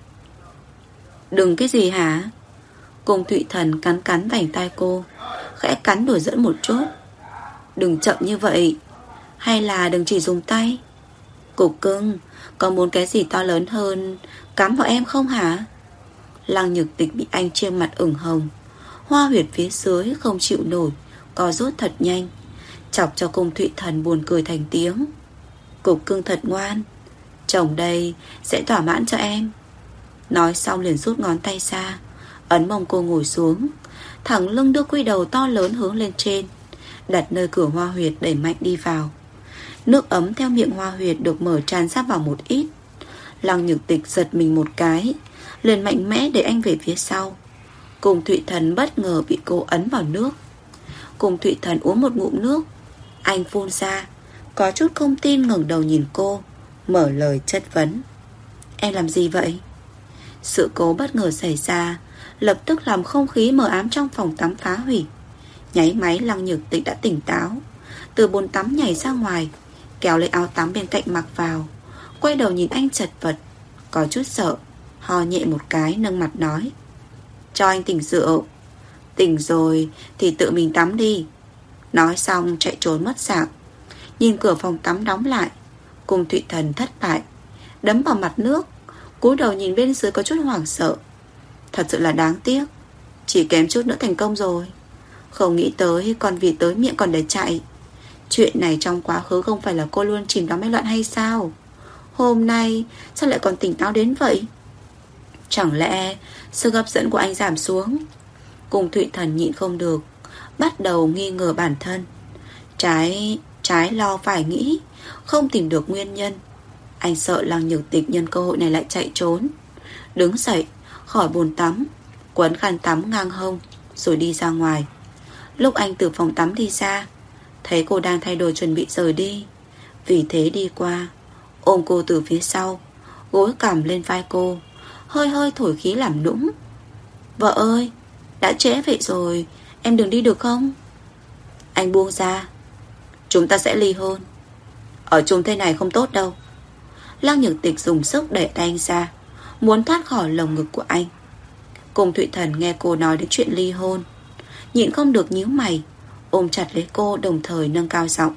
Đừng cái gì hả? Cung Thụy Thần cắn vành tai cô, khẽ cắn đùa dẫn một chút. Đừng chậm như vậy, hay là đừng chỉ dùng tay. Cục cưng, có muốn cái gì to lớn hơn cắm vào em không hả? Lăng Nhược Tịch bị anh chiêm mặt ửng hồng, hoa huyệt phía dưới không chịu nổi, co rút thật nhanh, chọc cho Cung Thụy Thần buồn cười thành tiếng. Cục cưng thật ngoan, chồng đây sẽ thỏa mãn cho em. Nói xong liền rút ngón tay ra, ấn mông cô ngồi xuống, thẳng lưng đưa quy đầu to lớn hướng lên trên, đặt nơi cửa hoa huyệt đẩy mạnh đi vào. Nước ấm theo miệng hoa huyệt được mở tràn ra vào một ít. Lăng Nhược Tịch giật mình một cái, liền mạnh mẽ để anh về phía sau. Cung Thụy Thần bất ngờ bị cô ấn vào nước. Cung Thụy Thần uống một ngụm nước, anh phun ra, có chút không tin ngẩng đầu nhìn cô, mở lời chất vấn. Em làm gì vậy? Sự cố bất ngờ xảy ra, lập tức làm không khí mờ ám trong phòng tắm phá hủy. Nháy máy Lăng Nhược Tịch đã tỉnh táo, từ bồn tắm nhảy ra ngoài, kéo lấy áo tắm bên cạnh mặc vào, quay đầu nhìn anh chật vật, có chút sợ, ho nhẹ một cái nâng mặt nói. Cho anh tỉnh rượu. Tỉnh rồi thì tự mình tắm đi. Nói xong chạy trốn mất dạng. Nhìn cửa phòng tắm đóng lại, Cung Thụy Thần thất bại, đấm vào mặt nước, cúi đầu nhìn bên dưới có chút hoảng sợ. Thật sự là đáng tiếc, chỉ kém chút nữa thành công rồi. Không nghĩ tới con vịt tới miệng còn để chạy. Chuyện này trong quá khứ không phải là cô luôn chìm đắm mê loạn hay sao? Hôm nay sao lại còn tỉnh táo đến vậy? Chẳng lẽ sức hấp dẫn của anh giảm xuống? Cung Thụy Thần nhịn không được, bắt đầu nghi ngờ bản thân. Trái trái lo phải nghĩ, không tìm được nguyên nhân. Anh sợ Lăng Nhược Tịch nhân cơ hội này lại chạy trốn. Đứng dậy khỏi bồn tắm, quấn khăn tắm ngang hông, rồi đi ra ngoài. Lúc anh từ phòng tắm đi ra, thấy cô đang thay đồ chuẩn bị rời đi. Vì thế đi qua, ôm cô từ phía sau, gối cằm lên vai cô, hơi hơi thổi khí làm nũng. Vợ ơi, đã trễ vậy rồi, em đừng đi được không? Anh buông ra. Chúng ta sẽ ly hôn. Ở chung thế này không tốt đâu. Lăng Nhược Tịch dùng sức đẩy tay anh ra, muốn thoát khỏi lồng ngực của anh. Cung Thụy Thần nghe cô nói đến chuyện ly hôn, nhịn không được nhíu mày, ôm chặt lấy cô, đồng thời nâng cao giọng.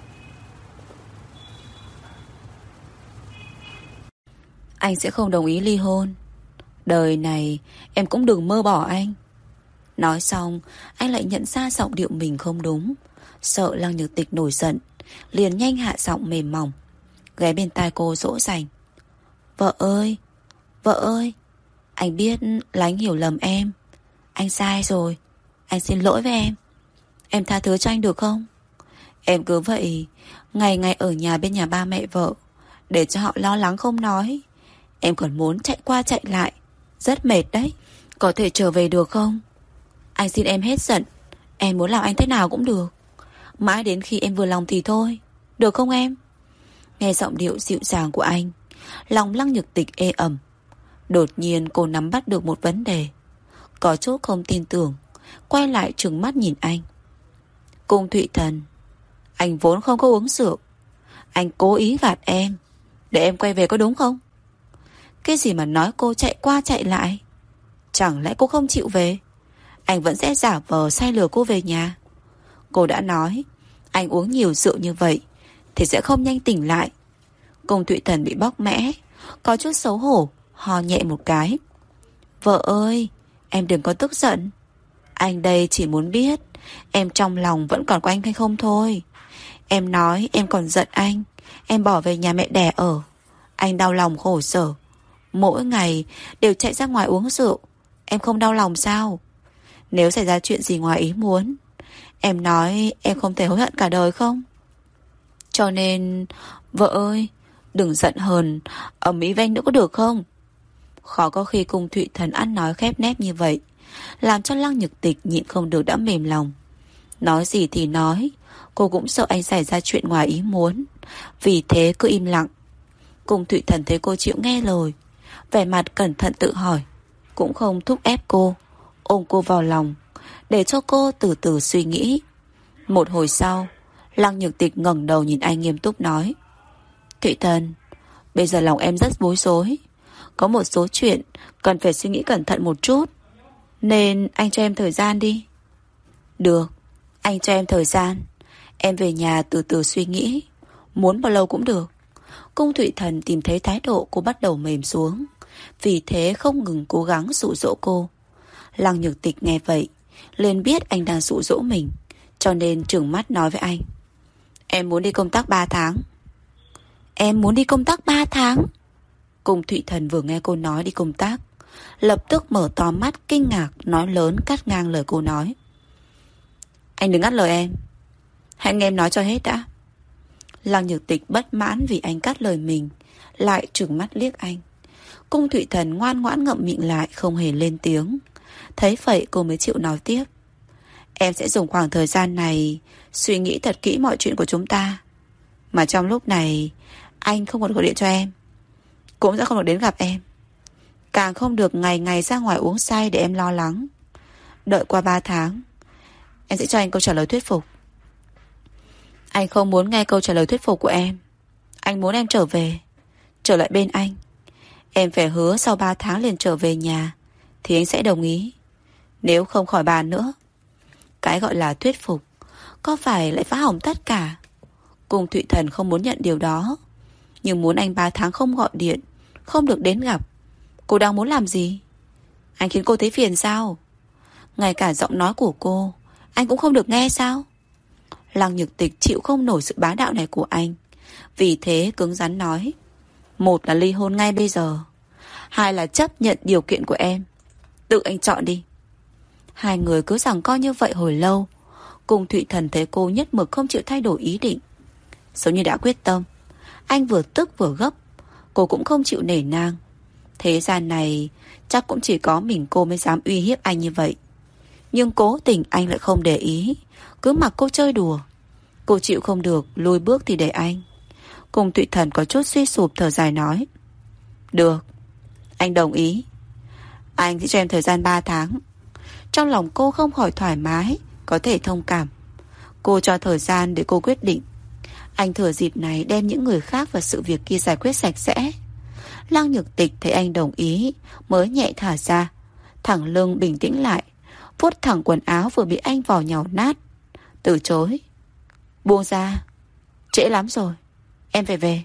Anh sẽ không đồng ý ly hôn. Đời này em cũng đừng mơ bỏ anh. Nói xong, anh lại nhận ra giọng điệu mình không đúng. Sợ Lăng Nhược Tịch nổi giận, liền nhanh hạ giọng mềm mỏng, ghé bên tai cô dỗ dành. Vợ ơi, anh biết là anh hiểu lầm em. Anh sai rồi, anh xin lỗi với em. Em tha thứ cho anh được không? Em cứ vậy ngày ngày ở nhà bên nhà ba mẹ vợ, để cho họ lo lắng không nói, em còn muốn chạy qua chạy lại, rất mệt đấy. Có thể trở về được không? Anh xin em hết giận, em muốn làm anh thế nào cũng được, mãi đến khi em vừa lòng thì thôi, được không em? Nghe giọng điệu dịu dàng của anh, lòng Lăng Nhược Tịch ê ẩm. Đột nhiên cô nắm bắt được một vấn đề, có chút không tin tưởng, quay lại trừng mắt nhìn anh. Cung Thụy Thần, anh vốn không có uống rượu, anh cố ý gạt em để em quay về có đúng không? Cái gì mà nói cô chạy qua chạy lại? Chẳng lẽ cô không chịu về, anh vẫn sẽ giả vờ sai lừa cô về nhà? Cô đã nói anh uống nhiều rượu như vậy thì sẽ không nhanh tỉnh lại. Cung Thụy Thần bị bóc mẽ, có chút xấu hổ, ho nhẹ một cái. Vợ ơi, em đừng có tức giận. Anh đây chỉ muốn biết em trong lòng vẫn còn có anh hay không thôi. Em nói em còn giận anh, em bỏ về nhà mẹ đẻ ở, anh đau lòng khổ sở, mỗi ngày đều chạy ra ngoài uống rượu, em không đau lòng sao? Nếu xảy ra chuyện gì ngoài ý muốn, em nói em không thể hối hận cả đời không? Cho nên, vợ ơi, đừng giận hờn, ầm ĩ với anh nữa có được không? Khó có khi Cung Thụy Thần ăn nói khép nép như vậy, làm cho Lăng Nhược Tịch nhịn không được đã mềm lòng. Nói gì thì nói, cô cũng sợ anh xảy ra chuyện ngoài ý muốn, vì thế cứ im lặng. Cung Thụy Thần thấy cô chịu nghe lời, vẻ mặt cẩn thận tự hỏi, cũng không thúc ép cô, ôm cô vào lòng, để cho cô từ từ suy nghĩ. Một hồi sau, Lăng Nhược Tịch ngẩng đầu nhìn anh nghiêm túc nói. Thụy Thần, bây giờ lòng em rất bối rối, có một số chuyện cần phải suy nghĩ cẩn thận một chút, nên anh cho em thời gian đi. Được, anh cho em thời gian. Em về nhà từ từ suy nghĩ, muốn bao lâu cũng được. Cung Thụy Thần tìm thấy thái độ cô bắt đầu mềm xuống, vì thế không ngừng cố gắng dụ dỗ cô. Lăng Nhược Tịch nghe vậy liền biết anh đang dụ dỗ mình, cho nên trừng mắt nói với anh. Em muốn đi công tác 3 tháng. Em muốn đi công tác 3 tháng? Cung Thụy Thần vừa nghe cô nói đi công tác, lập tức mở to mắt kinh ngạc, nói lớn cắt ngang lời cô nói. Anh đừng ngắt lời em, hãy nghe em nói cho hết đã. Lăng Nhược Tịch bất mãn vì anh cắt lời mình, lại trừng mắt liếc anh. Cung Thụy Thần ngoan ngoãn ngậm miệng lại, không hề lên tiếng. Thấy vậy cô mới chịu nói tiếp. Em sẽ dùng khoảng thời gian này suy nghĩ thật kỹ mọi chuyện của chúng ta, mà trong lúc này anh không còn gọi điện cho em, cũng sẽ không được đến gặp em, càng không được ngày ngày ra ngoài uống say để em lo lắng. Đợi qua 3 tháng, em sẽ cho anh câu trả lời thuyết phục. Anh không muốn nghe câu trả lời thuyết phục của em. Anh muốn em trở về, trở lại bên anh. Em phải hứa sau 3 tháng liền trở về nhà thì anh sẽ đồng ý. Nếu không khỏi bàn nữa. Cái gọi là thuyết phục có phải lại phá hỏng tất cả? Cung Thụy Thần không muốn nhận điều đó, nhưng muốn anh 3 tháng không gọi điện, không được đến gặp. Cô đang muốn làm gì? Anh khiến cô thấy phiền sao? Ngay cả giọng nói của cô anh cũng không được nghe sao? Lăng Nhược Tịch chịu không nổi sự bá đạo này của anh, vì thế cứng rắn nói. Một là ly hôn ngay bây giờ, hai là chấp nhận điều kiện của em. Tự anh chọn đi. Hai người cứ giằng co như vậy hồi lâu. Cung Thụy Thần thấy cô nhất mực không chịu thay đổi ý định, giống như đã quyết tâm. Anh vừa tức vừa gấp. Cô cũng không chịu nể nang. Thế gian này chắc cũng chỉ có mình cô mới dám uy hiếp anh như vậy. Nhưng cố tình anh lại không để ý, cứ mặc cô chơi đùa. Cô chịu không được, lùi bước thì để anh. Cùng Thụy Thần có chút suy sụp thở dài nói: được, anh đồng ý. Anh sẽ cho em thời gian 3 tháng. Trong lòng cô không khỏi thoải mái, có thể thông cảm. Cô cho thời gian để cô quyết định. Anh thừa dịp này đem những người khác và sự việc kia giải quyết sạch sẽ. Lăng Nhược Tịch thấy anh đồng ý mới nhẹ thả ra, thẳng lưng bình tĩnh lại, vuốt thẳng quần áo vừa bị anh vò nhào nát. Từ chối. Buông ra. Trễ lắm rồi, em phải về.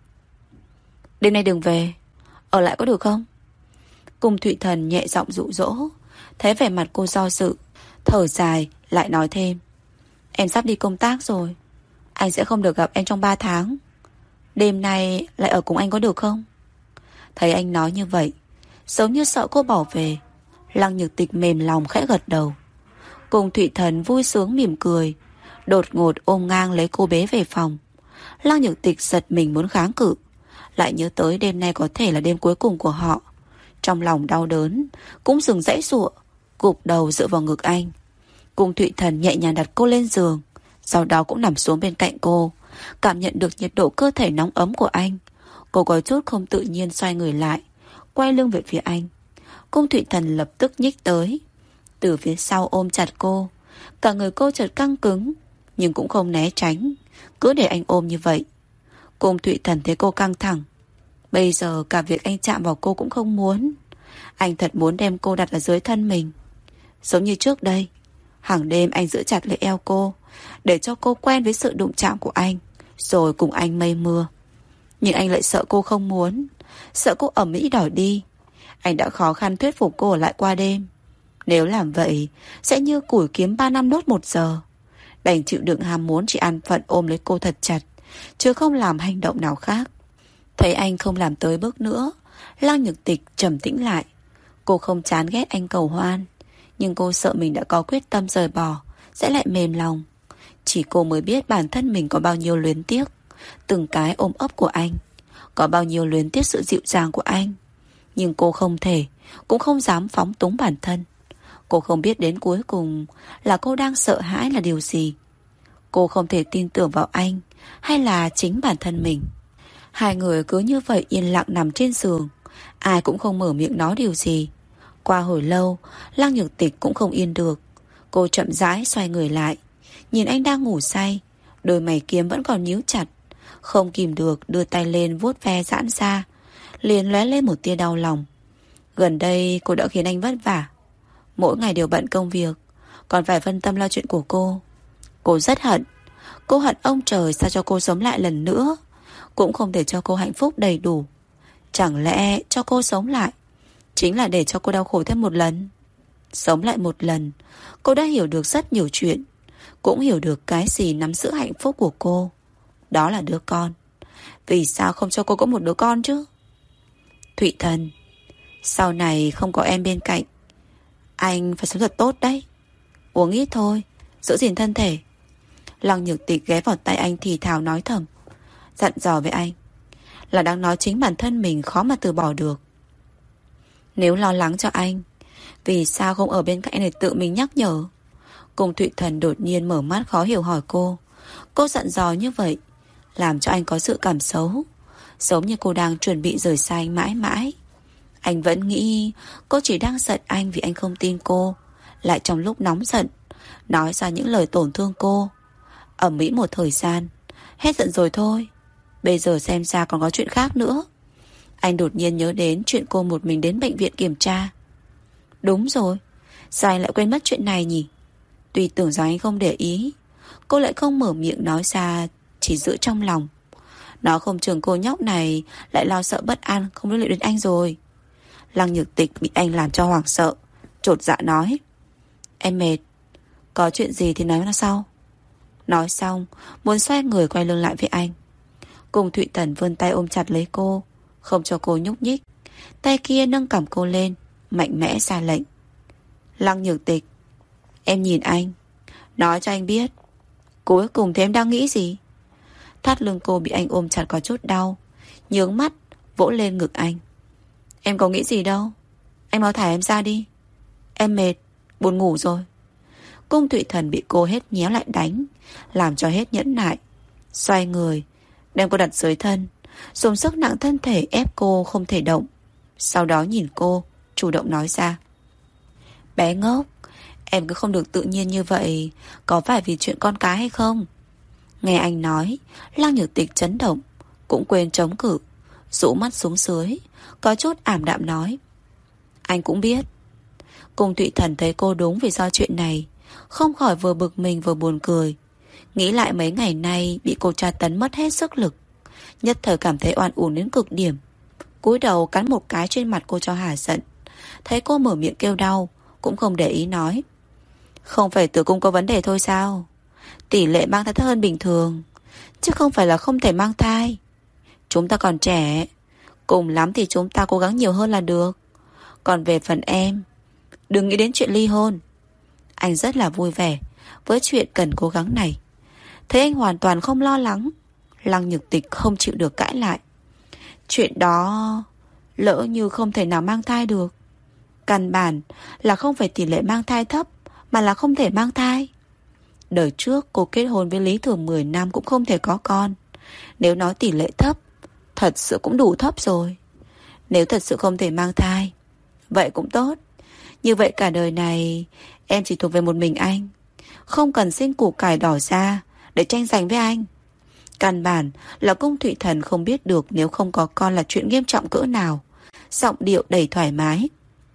Đêm nay đừng về, ở lại có được không? Cùng Thụy Thần nhẹ giọng dụ dỗ. Thấy vẻ mặt cô do dự, thở dài lại nói thêm: em sắp đi công tác rồi, anh sẽ không được gặp em trong 3 tháng. Đêm nay lại ở cùng anh có được không? Thấy anh nói như vậy, giống như sợ cô bỏ về, Lăng Nhược Tịch mềm lòng khẽ gật đầu. Cùng Thụy Thần vui sướng mỉm cười, đột ngột ôm ngang lấy cô bế về phòng. Lăng Nhược Tịch giật mình muốn kháng cự, lại nhớ tới đêm nay có thể là đêm cuối cùng của họ. Trong lòng đau đớn, cũng dừng dãy giụa, gục đầu dựa vào ngực anh. Cùng Thụy Thần nhẹ nhàng đặt cô lên giường, sau đó cũng nằm xuống bên cạnh cô, cảm nhận được nhiệt độ cơ thể nóng ấm của anh. Cô có chút không tự nhiên xoay người lại, quay lưng về phía anh. Cung Thụy Thần lập tức nhích tới, từ phía sau ôm chặt cô. Cả người cô chợt căng cứng, nhưng cũng không né tránh, cứ để anh ôm như vậy. Cung Thụy Thần thấy cô căng thẳng. Bây giờ cả việc anh chạm vào cô cũng không muốn. Anh thật muốn đem cô đặt ở dưới thân mình, giống như trước đây. Hàng đêm anh giữ chặt lấy eo cô, để cho cô quen với sự đụng chạm của anh, rồi cùng anh mây mưa. Nhưng anh lại sợ cô không muốn, sợ cô ầm ĩ đòi đi. Anh đã khó khăn thuyết phục cô ở lại qua đêm. Nếu làm vậy sẽ như củi kiếm 3 năm đốt 1 giờ. Đành chịu đựng ham muốn chỉ an phận ôm lấy cô thật chặt, chứ không làm hành động nào khác. Thấy anh không làm tới bước nữa, Lăng Nhược Tịch trầm tĩnh lại. Cô không chán ghét anh cầu hoan, nhưng cô sợ mình đã có quyết tâm rời bỏ sẽ lại mềm lòng. Chỉ cô mới biết bản thân mình có bao nhiêu luyến tiếc từng cái ôm ấp của anh, có bao nhiêu luyến tiếc sự dịu dàng của anh. Nhưng cô không thể, cũng không dám phóng túng bản thân. Cô không biết đến cuối cùng là cô đang sợ hãi là điều gì. Cô không thể tin tưởng vào anh, hay là chính bản thân mình. Hai người cứ như vậy yên lặng nằm trên giường, ai cũng không mở miệng nói điều gì. Qua hồi lâu, Lăng Nhược Tịch cũng không yên được. Cô chậm rãi xoay người lại, nhìn anh đang ngủ say, đôi mày kiếm vẫn còn nhíu chặt. Không kìm được đưa tay lên vuốt ve giãn ra, liền lóe lên một tia đau lòng. Gần đây cô đã khiến anh vất vả, mỗi ngày đều bận công việc, còn phải phân tâm lo chuyện của cô. Cô rất hận. Cô hận ông trời sao cho cô sống lại lần nữa, cũng không để cho cô hạnh phúc đầy đủ. Chẳng lẽ cho cô sống lại chính là để cho cô đau khổ thêm một lần? Sống lại một lần, cô đã hiểu được rất nhiều chuyện, cũng hiểu được cái gì nắm giữ hạnh phúc của cô. Đó là đứa con. Vì sao không cho cô có một đứa con chứ? Thụy Thần, sau này không có em bên cạnh, anh phải sống thật tốt đấy. Uống ít thôi, giữ gìn thân thể. Lăng Nhược Tịch ghé vào tay anh thì thào nói thầm, dặn dò với anh là đang nói chính bản thân mình khó mà từ bỏ được. Nếu lo lắng cho anh, vì sao không ở bên cạnh để tự mình nhắc nhở? Cùng Thụy Thần đột nhiên mở mắt khó hiểu hỏi cô. Cô dặn dò như vậy làm cho anh có sự cảm xấu, giống như cô đang chuẩn bị rời xa anh mãi mãi. Anh vẫn nghĩ cô chỉ đang giận anh vì anh không tin cô, lại trong lúc nóng giận nói ra những lời tổn thương cô. Ầm ĩ một thời gian, hết giận rồi thôi. Bây giờ xem ra còn có chuyện khác nữa. Anh đột nhiên nhớ đến chuyện cô một mình đến bệnh viện kiểm tra. Đúng rồi, sao anh lại quên mất chuyện này nhỉ? Tuy tưởng rằng anh không để ý, cô lại không mở miệng nói ra, chỉ giữ trong lòng. Nó không chừng cô nhóc này lại lo sợ bất an, không liên lụy đến anh rồi. Lăng Nhược Tịch bị anh làm cho hoảng sợ, chột dạ nói, em mệt, có chuyện gì thì nói nó sau. Nói xong muốn xoay người quay lưng lại với anh. Cùng Thụy Thần vươn tay ôm chặt lấy cô, không cho cô nhúc nhích. Tay kia nâng cằm cô lên, mạnh mẽ ra lệnh. Lăng Nhược Tịch, em nhìn anh, nói cho anh biết cuối cùng thì em đang nghĩ gì. Thắt lưng cô bị anh ôm chặt có chút đau. Nhướng mắt vỗ lên ngực anh. Em có nghĩ gì đâu. Anh mau thả em ra đi. Em mệt, buồn ngủ rồi. Cung Thụy Thần bị cô hết nhéo lại đánh, làm cho hết nhẫn nại. Xoay người, đem cô đặt dưới thân, dùng sức nặng thân thể ép cô không thể động. Sau đó nhìn cô, chủ động nói ra. Bé ngốc, em cứ không được tự nhiên như vậy. Có phải vì chuyện con cái hay không? Nghe anh nói, Lăng Nhược Tịch chấn động, cũng quên chống cự, rũ mắt xuống dưới, có chút ảm đạm nói. Anh cũng biết. Cung Thụy Thần thấy cô đúng vì do chuyện này, không khỏi vừa bực mình vừa buồn cười. Nghĩ lại mấy ngày nay bị cô tra tấn mất hết sức lực, nhất thời cảm thấy oan uổng đến cực điểm. Cúi đầu cắn một cái trên mặt cô cho hả giận. Thấy cô mở miệng kêu đau, cũng không để ý nói. Không phải tử cung có vấn đề thôi sao? Tỷ lệ mang thai thấp hơn bình thường, chứ không phải là không thể mang thai. Chúng ta còn trẻ, cùng lắm thì chúng ta cố gắng nhiều hơn là được. Còn về phần em, đừng nghĩ đến chuyện ly hôn. Anh rất là vui vẻ với chuyện cần cố gắng này. Thấy anh hoàn toàn không lo lắng, Lăng Nhược Tịch không chịu được cãi lại. Chuyện đó lỡ như không thể nào mang thai được. Căn bản là không phải tỷ lệ mang thai thấp, mà là không thể mang thai. Đời trước cô kết hôn với Lý Thường 10 năm cũng không thể có con. Nếu nói tỷ lệ thấp, thật sự cũng đủ thấp rồi. Nếu thật sự không thể mang thai, vậy cũng tốt. Như vậy cả đời này em chỉ thuộc về một mình anh, không cần xin củ cải đỏ ra để tranh giành với anh. Căn bản là Cung Thụy Thần không biết được nếu không có con là chuyện nghiêm trọng cỡ nào. Giọng điệu đầy thoải mái.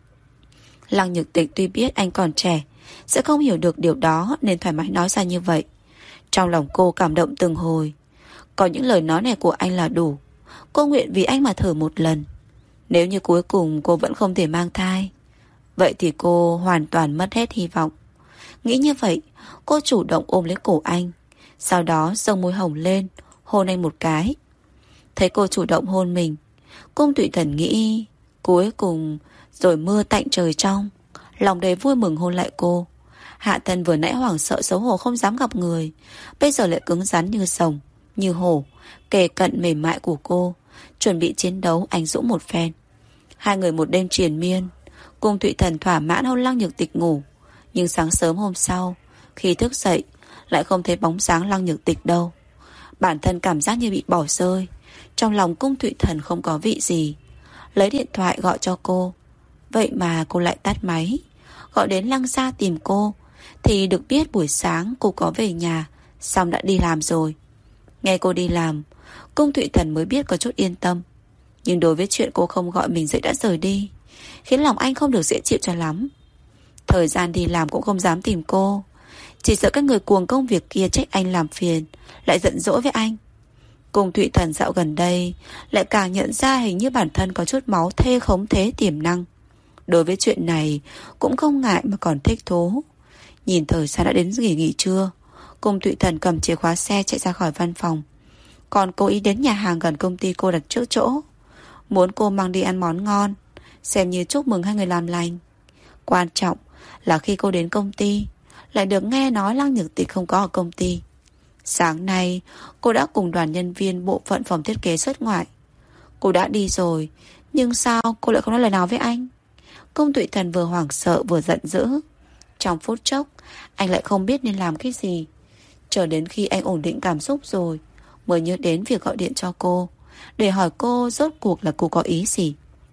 Lăng Nhược Tịch tuy biết anh còn trẻ, sẽ không hiểu được điều đó nên thoải mái nói ra như vậy. Trong lòng cô cảm động từng hồi. Có những lời nói này của anh là đủ. Cô nguyện vì anh mà thử một lần. Nếu như cuối cùng cô vẫn không thể mang thai, vậy thì cô hoàn toàn mất hết hy vọng. Nghĩ như vậy, cô chủ động ôm lấy cổ anh, sau đó giơ môi hồng lên, hôn anh một cái. Thấy cô chủ động hôn mình, Cung Thụy Thần nghĩ cuối cùng rồi mưa tạnh trời trong, lòng đầy vui mừng hôn lại cô. Hạ thân vừa nãy hoảng sợ xấu hổ không dám gặp người, bây giờ lại cứng rắn như sồng, như hổ, kề cận mềm mại của cô, chuẩn bị chiến đấu anh dũng một phen. Hai người một đêm triền miên. Cung Thụy Thần thỏa mãn hôn Lăng Nhược Tịch ngủ. Nhưng sáng sớm hôm sau, khi thức dậy, lại không thấy bóng dáng Lăng Nhược Tịch đâu. Bản thân cảm giác như bị bỏ rơi. Trong lòng Cung Thụy Thần không có vị gì. Lấy điện thoại gọi cho cô, vậy mà cô lại tắt máy. Gọi đến Lăng gia tìm cô, thì được biết buổi sáng cô có về nhà, xong đã đi làm rồi. Nghe cô đi làm, Cung Thụy Thần mới biết có chút yên tâm. Nhưng đối với chuyện cô không gọi mình dậy đã rời đi, khiến lòng anh không được dễ chịu cho lắm. Thời gian đi làm cũng không dám tìm cô, chỉ sợ các người cuồng công việc kia trách anh làm phiền, lại giận dỗi với anh. Cung Thụy Thần dạo gần đây lại càng nhận ra hình như bản thân có chút máu thê khống thế tiềm năng. Đối với chuyện này cũng không ngại mà còn thích thú. Nhìn thời gian đã đến nghỉ trưa, Cung Thụy Thần cầm chìa khóa xe chạy ra khỏi văn phòng. Còn cố ý đến nhà hàng gần công ty cô đặt trước chỗ, muốn cô mang đi ăn món ngon, xem như chúc mừng hai người làm lành. Quan trọng là khi cô đến công ty, lại được nghe nói Lăng Nhược Tịch không có ở công ty. Sáng nay cô đã cùng đoàn nhân viên bộ phận phòng thiết kế xuất ngoại. Cô đã đi rồi, nhưng sao cô lại không nói lời nào với anh? Cung Thụy Thần vừa hoảng sợ vừa giận dữ. Trong phút chốc, anh lại không biết nên làm cái gì. Chờ đến khi anh ổn định cảm xúc rồi, mới nhớ đến việc gọi điện cho cô, để hỏi cô rốt cuộc là cô có ý gì.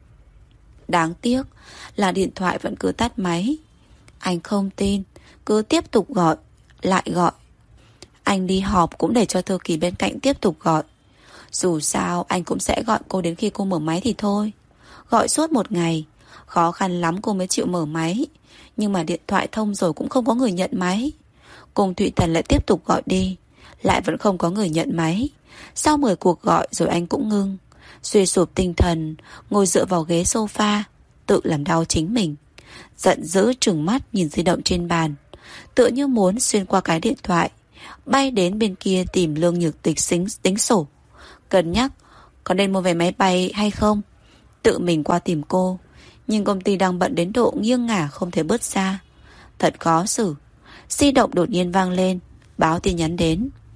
Đáng tiếc là điện thoại vẫn cứ tắt máy. Anh không tin, cứ tiếp tục gọi, lại gọi. Anh đi họp cũng để cho thư ký bên cạnh tiếp tục gọi. Dù sao anh cũng sẽ gọi cô đến khi cô mở máy thì thôi. Gọi suốt một ngày, khó khăn lắm cô mới chịu mở máy. Nhưng mà điện thoại thông rồi cũng không có người nhận máy. Cung Thụy Thần lại tiếp tục gọi đi, lại vẫn không có người nhận máy. Sau 10 cuộc gọi rồi anh cũng ngưng, suy sụp tinh thần, ngồi dựa vào ghế sofa, tự làm đau chính mình. Giận dữ trừng mắt nhìn di động trên bàn, tựa như muốn xuyên qua cái điện thoại, bay đến bên kia tìm Lương Nhược Tịch tính sổ, cân nhắc có nên mua vé máy bay hay không, tự mình qua tìm cô. Nhưng công ty đang bận đến độ nghiêng ngả không thể bớt ra. Thật khó xử. Di động đột nhiên vang lên, báo tin nhắn đến.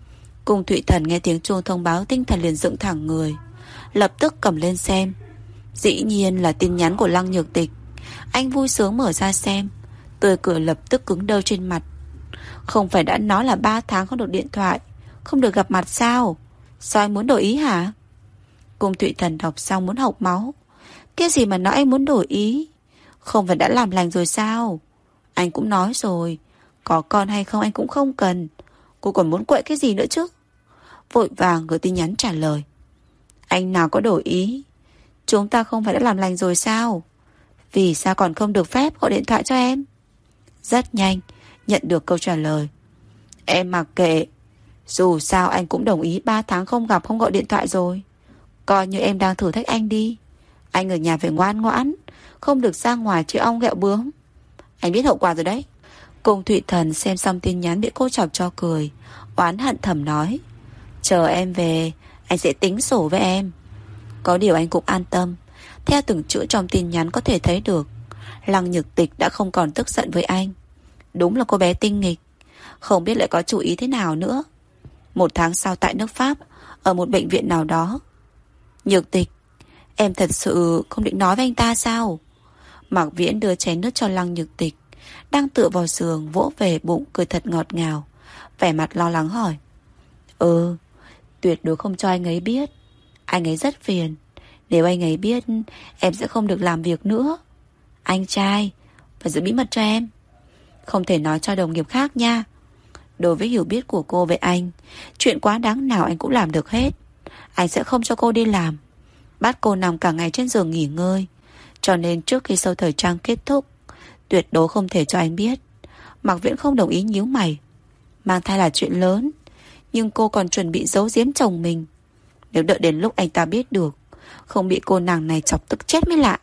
Cung Thụy Thần nghe tiếng chuông thông báo tinh thần liền dựng thẳng người, lập tức cầm lên xem. Dĩ nhiên là tin nhắn của Lăng Nhược Tịch. Anh vui sướng mở ra xem, tươi cười lập tức cứng đơ trên mặt. Không phải đã nói là 3 tháng không được điện thoại, không được gặp mặt sao? Sao anh muốn đổi ý hả? Cung Thụy Thần đọc xong muốn hộc máu. Cái gì mà nói anh muốn đổi ý? Không phải đã làm lành rồi sao? Anh cũng nói rồi, có con hay không anh cũng không cần. Cô còn muốn quậy cái gì nữa chứ? Vội vàng gửi tin nhắn trả lời. Anh nào có đổi ý? Chúng ta không phải đã làm lành rồi sao? Vì sao còn không được phép gọi điện thoại cho em? Rất nhanh nhận được câu trả lời. Em mặc kệ, dù sao anh cũng đồng ý 3 tháng không gặp không gọi điện thoại rồi. Coi như em đang thử thách anh đi. Anh ở nhà phải ngoan ngoãn, không được ra ngoài chữ ong ghẹo bướm. Anh biết hậu quả rồi đấy. Cung Thụy Thần xem xong tin nhắn bị cô chọc cho cười, oán hận thầm nói. Chờ em về, anh sẽ tính sổ với em. Có điều anh cũng an tâm. Theo từng chữ trong tin nhắn có thể thấy được, Lăng Nhược Tịch đã không còn tức giận với anh. Đúng là cô bé tinh nghịch, không biết lại có chủ ý thế nào nữa. 1 tháng sau tại nước Pháp, ở một bệnh viện nào đó. Nhược Tịch, em thật sự không định nói với anh ta sao? Mạc Viễn đưa chén nước cho Lăng Nhược Tịch, đang tựa vào giường vỗ về bụng cười thật ngọt ngào, vẻ mặt lo lắng hỏi. Tuyệt đối không cho anh ấy biết. Anh ấy rất phiền. Nếu anh ấy biết, em sẽ không được làm việc nữa. Anh trai, phải giữ bí mật cho em. Không thể nói cho đồng nghiệp khác nha. Đối với hiểu biết của cô về anh, chuyện quá đáng nào anh cũng làm được hết. Anh sẽ không cho cô đi làm, bắt cô nằm cả ngày trên giường nghỉ ngơi. Cho nên trước khi show thời trang kết thúc, tuyệt đối không thể cho anh biết. Mạc Viễn không đồng ý, nhíu mày. Mang thai là chuyện lớn, nhưng cô còn chuẩn bị giấu giếm chồng mình. Nếu đợi đến lúc anh ta biết được, không bị cô nàng này chọc tức chết mới lạ.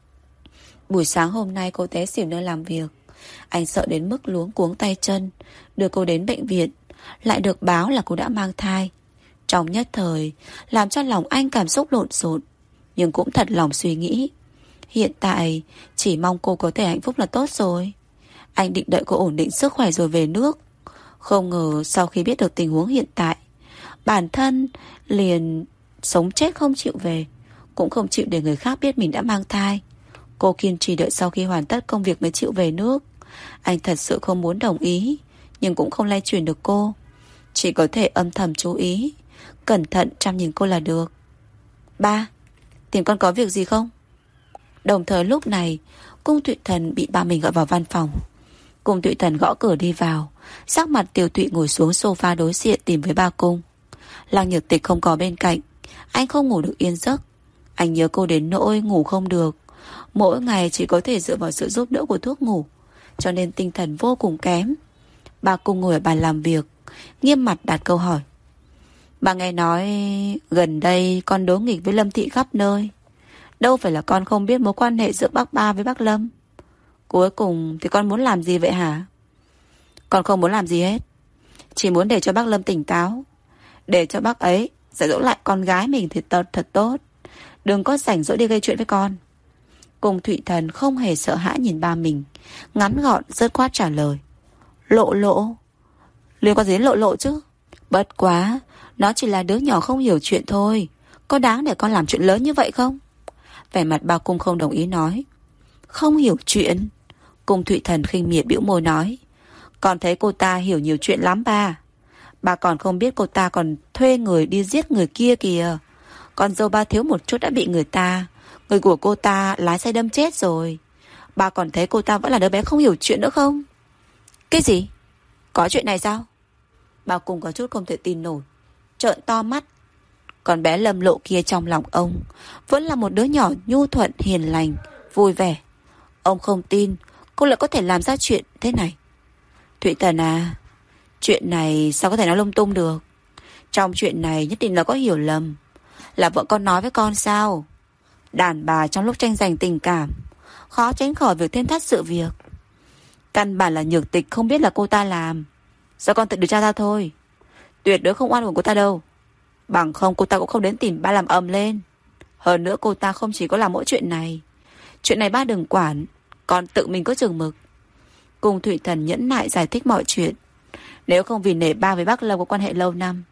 Buổi sáng hôm nay cô té xỉu nơi làm việc. Anh sợ đến mức luống cuống tay chân, đưa cô đến bệnh viện, lại được báo là cô đã mang thai. Trong nhất thời làm cho lòng anh cảm xúc lộn xộn, nhưng cũng thật lòng suy nghĩ, hiện tại chỉ mong cô có thể hạnh phúc là tốt rồi. Anh định đợi cô ổn định sức khỏe rồi về nước. Không ngờ sau khi biết được tình huống hiện tại, bản thân liền sống chết không chịu về, cũng không chịu để người khác biết mình đã mang thai. Cô kiên trì đợi sau khi hoàn tất công việc mới chịu về nước. Anh thật sự không muốn đồng ý, nhưng cũng không lay chuyển được cô. Chỉ có thể âm thầm chú ý, cẩn thận chăm nhìn cô là được. Ba, tìm con có việc gì không? Đồng thời lúc này, Cung Thụy Thần bị ba mình gọi vào văn phòng. Cung Thụy Thần gõ cửa đi vào, sắc mặt tiều tụy ngồi xuống sofa đối diện tìm với ba Cung. Lăng Nhược Tịch không có bên cạnh, anh không ngủ được yên giấc. Anh nhớ cô đến nỗi ngủ không được, mỗi ngày chỉ có thể dựa vào sự giúp đỡ của thuốc ngủ, cho nên tinh thần vô cùng kém. Ba Cung ngồi ở bàn làm việc, nghiêm mặt đặt câu hỏi. Bà nghe nói gần đây con đối nghịch với Lâm Thị khắp nơi. Đâu phải là con không biết mối quan hệ giữa bác Ba với bác Lâm. Cuối cùng thì con muốn làm gì vậy hả? Con không muốn làm gì hết, chỉ muốn để cho bác Lâm tỉnh táo, để cho bác ấy dạy dỗ lại con gái mình thì thật tốt, đừng có rảnh rỗi đi gây chuyện với con. Cung Thụy Thần không hề sợ hãi nhìn ba mình, ngắn gọn dứt khoát trả lời. Lộ liên quan gì đến lộ chứ? Bất quá nó chỉ là đứa nhỏ không hiểu chuyện thôi, có đáng để con làm chuyện lớn như vậy không? Vẻ mặt ba Cung không đồng ý nói. Không hiểu chuyện? Cung Thụy Thần khinh miệt bĩu môi nói. Con thấy cô ta hiểu nhiều chuyện lắm ba. Bà còn không biết cô ta còn thuê người đi giết người kia kìa. Con dâu ba thiếu một chút đã bị người của cô ta lái xe đâm chết rồi. Bà còn thấy cô ta vẫn là đứa bé không hiểu chuyện nữa không? Cái gì? Có chuyện này sao? Bà Cung có chút không thể tin nổi, trợn to mắt. Còn bé Lâm Lộ kia trong lòng ông vẫn là một đứa nhỏ nhu thuận hiền lành, vui vẻ. Ông không tin cô lại có thể làm ra chuyện thế này. Thụy Thần à, chuyện này sao có thể nói lung tung được? Trong chuyện này nhất định là có hiểu lầm. Là vợ con nói với con sao? Đàn bà trong lúc tranh giành tình cảm khó tránh khỏi việc thêm thắt sự việc. Căn bản là Nhược Tịch không biết là cô ta làm, do con tự điều tra ra thôi. Tuyệt đối không oan của cô ta đâu. Bằng không cô ta cũng không đến tìm ba làm ầm lên. Hơn nữa cô ta không chỉ có làm mỗi chuyện này. Chuyện này ba đừng quản, con tự mình có chừng mực. Cung Thụy Thần nhẫn nại giải thích mọi chuyện. Nếu không vì nể ba với bác Lâm có quan hệ lâu năm,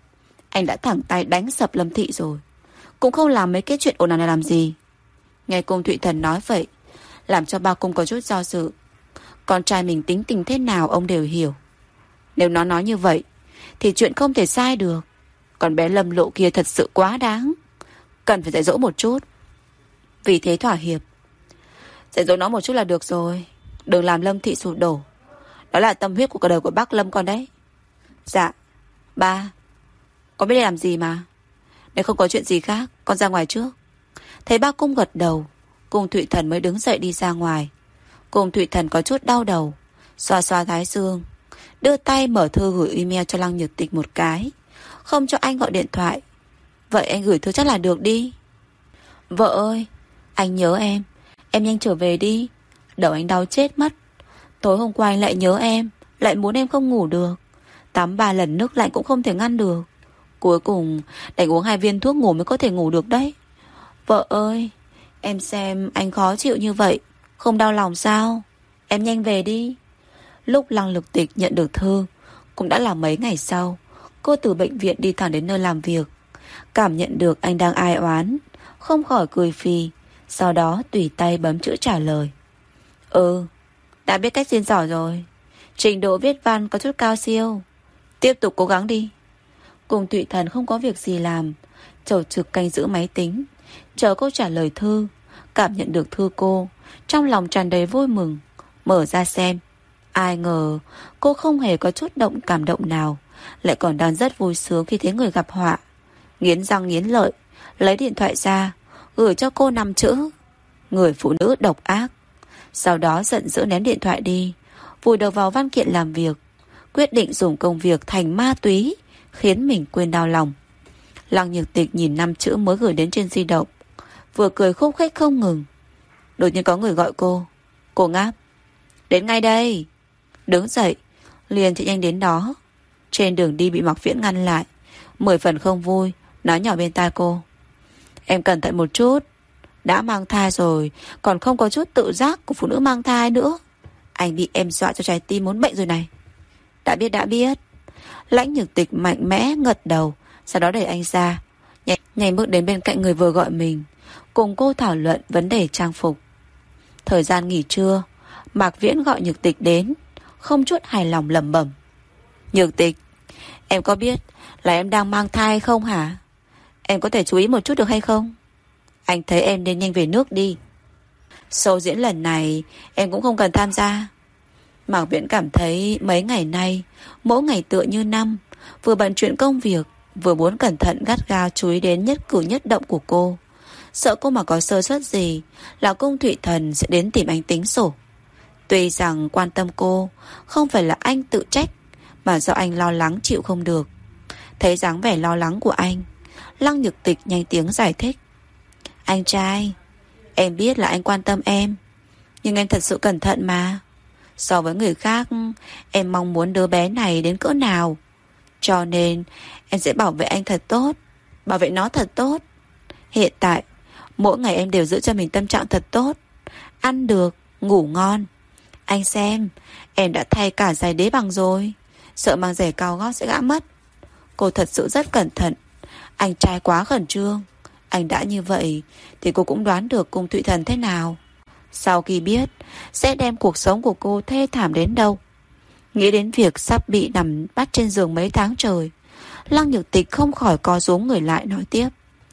Anh đã thẳng tay đánh sập Lâm Thị rồi, cũng không làm mấy cái chuyện ồn ào này làm gì. Nghe Cung Thụy Thần nói vậy, làm cho ba Cung có chút do dự. Con trai mình tính tình thế nào ông đều hiểu. Nếu nó nói như vậy thì chuyện không thể sai được. Còn bé Lâm Lộ kia thật sự quá đáng, cần phải dạy dỗ một chút. Vì thế thỏa hiệp. Dạy dỗ nó một chút là được rồi, đừng làm Lâm Thị sụp đổ. Đó là tâm huyết của cả đời của bác Lâm con đấy. Dạ ba, con biết đi làm gì mà. Nếu không có chuyện gì khác, con ra ngoài trước. Thấy ba Cung gật đầu, Cung Thụy Thần mới đứng dậy đi ra ngoài. Cung Thụy Thần có chút đau đầu, xoa xoa thái dương, đưa tay mở thư gửi email cho Lăng Nhược Tịch một cái. Không cho anh gọi điện thoại. Vậy anh gửi thư chắc là được đi. Vợ ơi, anh nhớ em nhanh trở về đi. Đầu anh đau chết mất. Tối hôm qua anh lại nhớ em, lại muốn em không ngủ được. Tắm 3 lần nước lạnh cũng không thể ngăn được. Cuối cùng đành uống 2 viên thuốc ngủ mới có thể ngủ được đấy. Vợ ơi, em xem anh khó chịu như vậy, không đau lòng sao? Em nhanh về đi. Lúc Lăng Lực Tịch nhận được thư cũng đã là mấy ngày sau. Cô từ bệnh viện đi thẳng đến nơi làm việc. Cảm nhận được anh đang ai oán, không khỏi cười phì. Sau đó tùy tay bấm chữ trả lời. Đã biết cách diễn giỏi rồi. Trình độ viết văn có chút cao siêu. Tiếp tục cố gắng đi. Cùng Thụy Thần không có việc gì làm, chầu trực canh giữ máy tính, chờ cô trả lời thư. Cảm nhận được thư cô, trong lòng tràn đầy vui mừng. Mở ra xem. Ai ngờ cô không hề có chút cảm động nào, lại còn đang rất vui sướng khi thấy người gặp họa. Nghiến răng nghiến lợi, lấy điện thoại ra, gửi cho cô 5 chữ: người phụ nữ độc ác. Sau đó giận dữ ném điện thoại đi, vùi đầu vào văn kiện làm việc, quyết định dùng công việc thành ma túy, khiến mình quên đau lòng. Lăng Nhược Tịch nhìn 5 chữ mới gửi đến trên di động, vừa cười khúc khích không ngừng. Đột nhiên có người gọi cô. Cô ngáp. Đến ngay đây. Đứng dậy, liền chạy nhanh đến đó. Trên đường đi bị Mạc Viễn ngăn lại, 10 phần không vui, nói nhỏ bên tai cô. Em cẩn thận một chút. Đã mang thai rồi, còn không có chút tự giác của phụ nữ mang thai nữa. Anh bị em dọa cho trái tim muốn bệnh rồi này. Đã biết. Lãnh Nhược Tịch mạnh mẽ gật đầu, sau đó đẩy anh ra, nhanh bước đến bên cạnh người vừa gọi mình, cùng cô thảo luận vấn đề trang phục. Thời gian nghỉ trưa, Mạc Viễn gọi Nhược Tịch đến, không chút hài lòng lẩm bẩm. Nhược Tịch, em có biết là em đang mang thai không hả? Em có thể chú ý một chút được hay không? Anh thấy em nên nhanh về nước đi. Show diễn lần này em cũng không cần tham gia. Mạc Viễn cảm thấy mấy ngày nay mỗi ngày tựa như năm, vừa bận chuyện công việc, vừa muốn cẩn thận gắt gao chú ý đến nhất cử nhất động của cô. Sợ cô mà có sơ suất gì là Cung Thụy Thần sẽ đến tìm anh tính sổ. Tuy rằng quan tâm cô không phải là anh tự trách, mà do anh lo lắng chịu không được. Thấy dáng vẻ lo lắng của anh, Lăng Nhược Tịch nhanh tiếng giải thích. Anh trai, em biết là anh quan tâm em, nhưng em thật sự cẩn thận mà. So với người khác, em mong muốn đứa bé này đến cỡ nào. Cho nên em sẽ bảo vệ anh thật tốt, bảo vệ nó thật tốt. Hiện tại mỗi ngày em đều giữ cho mình tâm trạng thật tốt, ăn được, ngủ ngon. Anh xem, em đã thay cả giày đế bằng rồi, sợ mang giày cao gót sẽ gã mất. Cô thật sự rất cẩn thận. Anh trai quá khẩn trương. Anh đã như vậy thì cô cũng đoán được Cung Thụy Thần thế nào. Sau khi biết sẽ đem cuộc sống của cô thê thảm đến đâu. Nghĩ đến việc sắp bị nằm bắt trên giường mấy tháng trời, Lăng Nhược Tịch không khỏi co rúm người lại nói tiếp.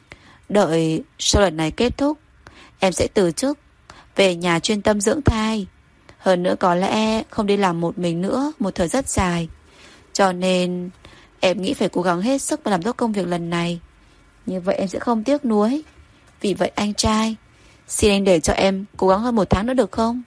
Đợi sau lần này kết thúc, em sẽ từ chức, về nhà chuyên tâm dưỡng thai. Hơn nữa có lẽ không đi làm một mình nữa một thời rất dài. Cho nên em nghĩ phải cố gắng hết sức và làm tốt công việc lần này. Như vậy em sẽ không tiếc nuối. Vì vậy anh trai, xin anh để cho em cố gắng hơn 1 tháng nữa được không?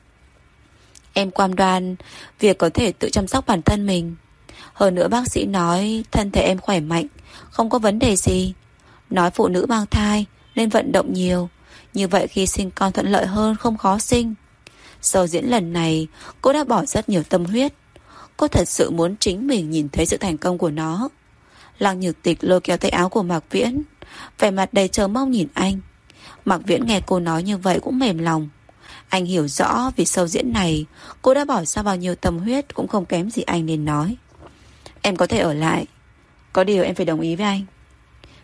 Em cam đoan việc có thể tự chăm sóc bản thân mình. Hơn nữa bác sĩ nói thân thể em khỏe mạnh, không có vấn đề gì. Nói phụ nữ mang thai nên vận động nhiều, như vậy khi sinh con thuận lợi hơn, không khó sinh. Sau diễn lần này, cô đã bỏ rất nhiều tâm huyết. Cô thật sự muốn chính mình nhìn thấy sự thành công của nó. Lăng Nhược Tịch lôi kéo tay áo của Mạc Viễn, vẻ mặt đầy chờ mong nhìn anh. Mạc Viễn nghe cô nói như vậy cũng mềm lòng. Anh hiểu rõ vì show diễn này cô đã bỏ ra bao nhiêu tâm huyết, cũng không kém gì anh nên nói. Em có thể ở lại, có điều em phải đồng ý với anh.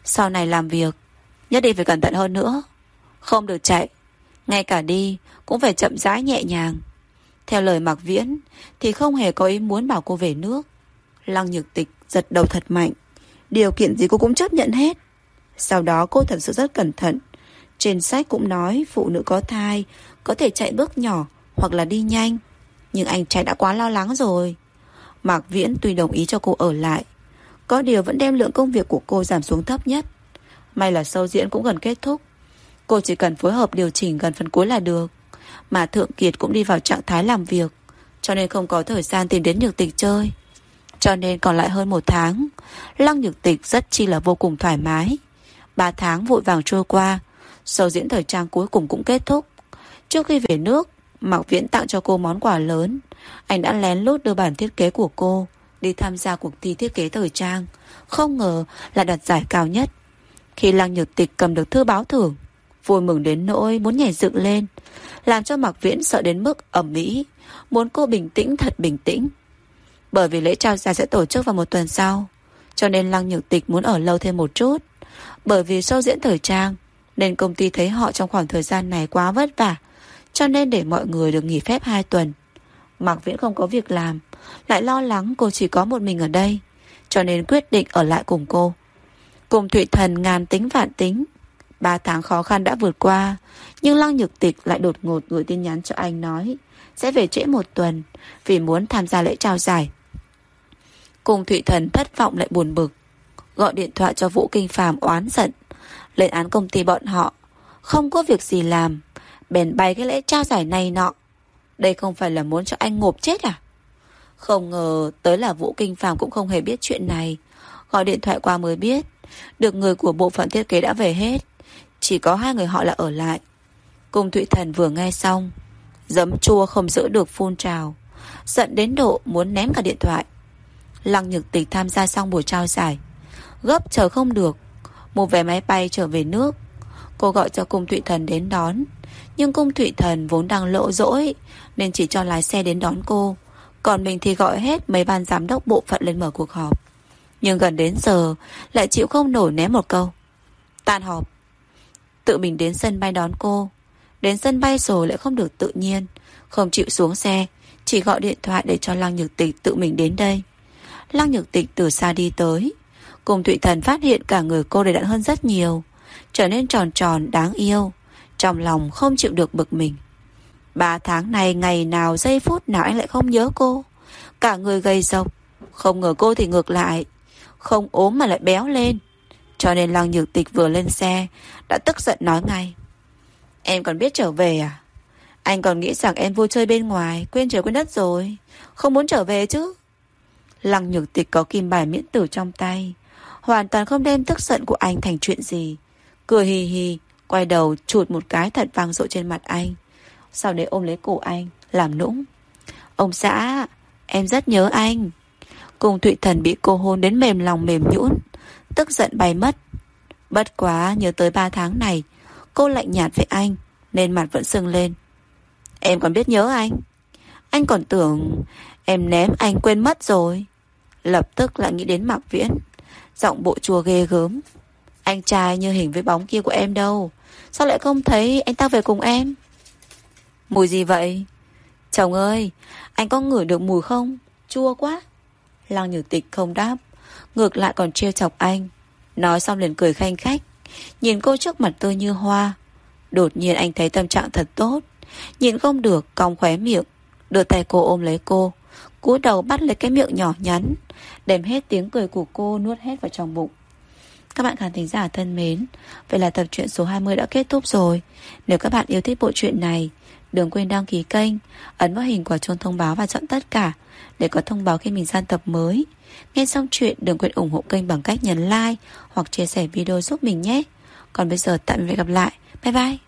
Sau này làm việc nhất định phải cẩn thận hơn nữa. Không được chạy, ngay cả đi cũng phải chậm rãi nhẹ nhàng. Theo lời Mạc Viễn thì không hề có ý muốn bảo cô về nước. Lăng Nhược Tịch giật đầu thật mạnh. Điều kiện gì cô cũng chấp nhận hết. Sau đó cô thật sự rất cẩn thận. Trên sách cũng nói phụ nữ có thai có thể chạy bước nhỏ hoặc là đi nhanh. Nhưng anh trai đã quá lo lắng rồi. Mạc Viễn tuy đồng ý cho cô ở lại, có điều vẫn đem lượng công việc của cô giảm xuống thấp nhất. May là show diễn cũng gần kết thúc. Cô chỉ cần phối hợp điều chỉnh gần phần cuối là được. Mà Thượng Kiệt cũng đi vào trạng thái làm việc, cho nên không có thời gian tìm đến Nhược Tịch chơi. Cho nên còn lại hơn 1 tháng, Lăng Nhược Tịch rất chi là vô cùng thoải mái. 3 tháng vội vàng trôi qua. Show diễn thời trang cuối cùng cũng kết thúc. Trước khi về nước, Mạc Viễn tặng cho cô món quà lớn. Anh đã lén lút đưa bản thiết kế của cô đi tham gia cuộc thi thiết kế thời trang. Không ngờ là đoạt giải cao nhất. Khi Lăng Nhược Tịch cầm được thư báo thưởng, vui mừng đến nỗi muốn nhảy dựng lên, làm cho Mạc Viễn sợ đến mức ầm ĩ, muốn cô bình tĩnh thật bình tĩnh. Bởi vì lễ trao giải sẽ tổ chức vào 1 tuần sau, cho nên Lăng Nhược Tịch muốn ở lâu thêm một chút. Bởi vì show diễn thời trang nên công ty thấy họ trong khoảng thời gian này quá vất vả, cho nên để mọi người được nghỉ phép 2 tuần. Mạc Viễn không có việc làm, lại lo lắng cô chỉ có một mình ở đây, cho nên quyết định ở lại cùng cô. Cùng Thụy Thần ngàn tính vạn tính, 3 tháng khó khăn đã vượt qua, nhưng Lăng Nhược Tịch lại đột ngột gửi tin nhắn cho anh nói sẽ về trễ 1 tuần vì muốn tham gia lễ trao giải. Cùng Thụy Thần thất vọng lại buồn bực, gọi điện thoại cho Vũ Kinh Phàm oán giận, lên án công ty bọn họ không có việc gì làm, bèn bày cái lễ trao giải này nọ. Đây không phải là muốn cho anh ngộp chết à? Không ngờ tới là Vũ Kinh Phàm cũng không hề biết chuyện này. Gọi điện thoại qua mới biết được người của bộ phận thiết kế đã về hết, chỉ có 2 người họ là ở lại. Cung Thụy Thần vừa nghe xong, giấm chua không giữ được phun trào, giận đến độ muốn ném cả điện thoại. Lăng Nhược Tịch tham gia xong buổi trao giải, gấp chờ không được, mua vé máy bay trở về nước. Cô gọi cho Cung Thụy Thần đến đón, nhưng Cung Thụy Thần vốn đang lộ dỗi nên chỉ cho lái xe đến đón cô, còn mình thì gọi hết mấy ban giám đốc bộ phận lên mở cuộc họp. Nhưng gần đến giờ lại chịu không nổi ném một câu tan họp. Tự mình đến sân bay đón cô. Đến sân bay rồi lại không được tự nhiên, không chịu xuống xe, chỉ gọi điện thoại để cho Lăng Nhược Tịch tự mình đến đây. Lăng Nhược Tịch từ xa đi tới, Cùng Thụy Thần phát hiện cả người cô đầy đặn hơn rất nhiều, trở nên tròn tròn đáng yêu. Trong lòng không chịu được bực mình. 3 tháng này ngày nào giây phút nào anh lại không nhớ cô. Cả người gầy rộc, không ngờ cô thì ngược lại, không ốm mà lại béo lên. Cho nên Lăng Nhược Tịch vừa lên xe đã tức giận nói ngay: em còn biết trở về à? Anh còn nghĩ rằng em vui chơi bên ngoài, quên trời quên đất rồi, không muốn trở về chứ? Lăng Nhược Tịch có kim bài miễn tử trong tay, hoàn toàn không đem tức giận của anh thành chuyện gì. Cười hì hì, quay đầu chụt một cái thật vang dội trên mặt anh, sau đấy ôm lấy cổ anh, làm nũng: ông xã, em rất nhớ anh. Cùng Thụy Thần bị cô hôn đến mềm lòng mềm nhũn, tức giận bay mất. Bất quá nhớ tới 3 tháng này cô lạnh nhạt với anh nên mặt vẫn sưng lên. Em còn biết nhớ anh? Anh còn tưởng em ném anh quên mất rồi. Lập tức lại nghĩ đến Mạc Viễn, giọng bộ chua ghê gớm: anh trai như hình với bóng kia của em đâu, sao lại không thấy anh ta về cùng em? Mùi gì vậy? Chồng ơi, anh có ngửi được mùi không? Chua quá. Lăng Nhược Tịch không đáp, ngược lại còn trêu chọc anh. Nói xong liền cười khanh khách, nhìn cô trước mặt tươi như hoa. Đột nhiên anh thấy tâm trạng thật tốt, nhìn không được cong khóe miệng, đưa tay cô ôm lấy cô, cúi đầu bắt lấy cái miệng nhỏ nhắn, đem hết tiếng cười của cô nuốt hết vào trong bụng. Các bạn khán thính giả thân mến, vậy là tập truyện số 20 đã kết thúc rồi. Nếu các bạn yêu thích bộ truyện này, đừng quên đăng ký kênh, ấn vào hình quả chuông thông báo và chọn tất cả để có thông báo khi mình ra tập mới. Nghe xong chuyện đừng quên ủng hộ kênh bằng cách nhấn like hoặc chia sẻ video giúp mình nhé. Còn bây giờ tạm biệt, gặp lại. Bye bye.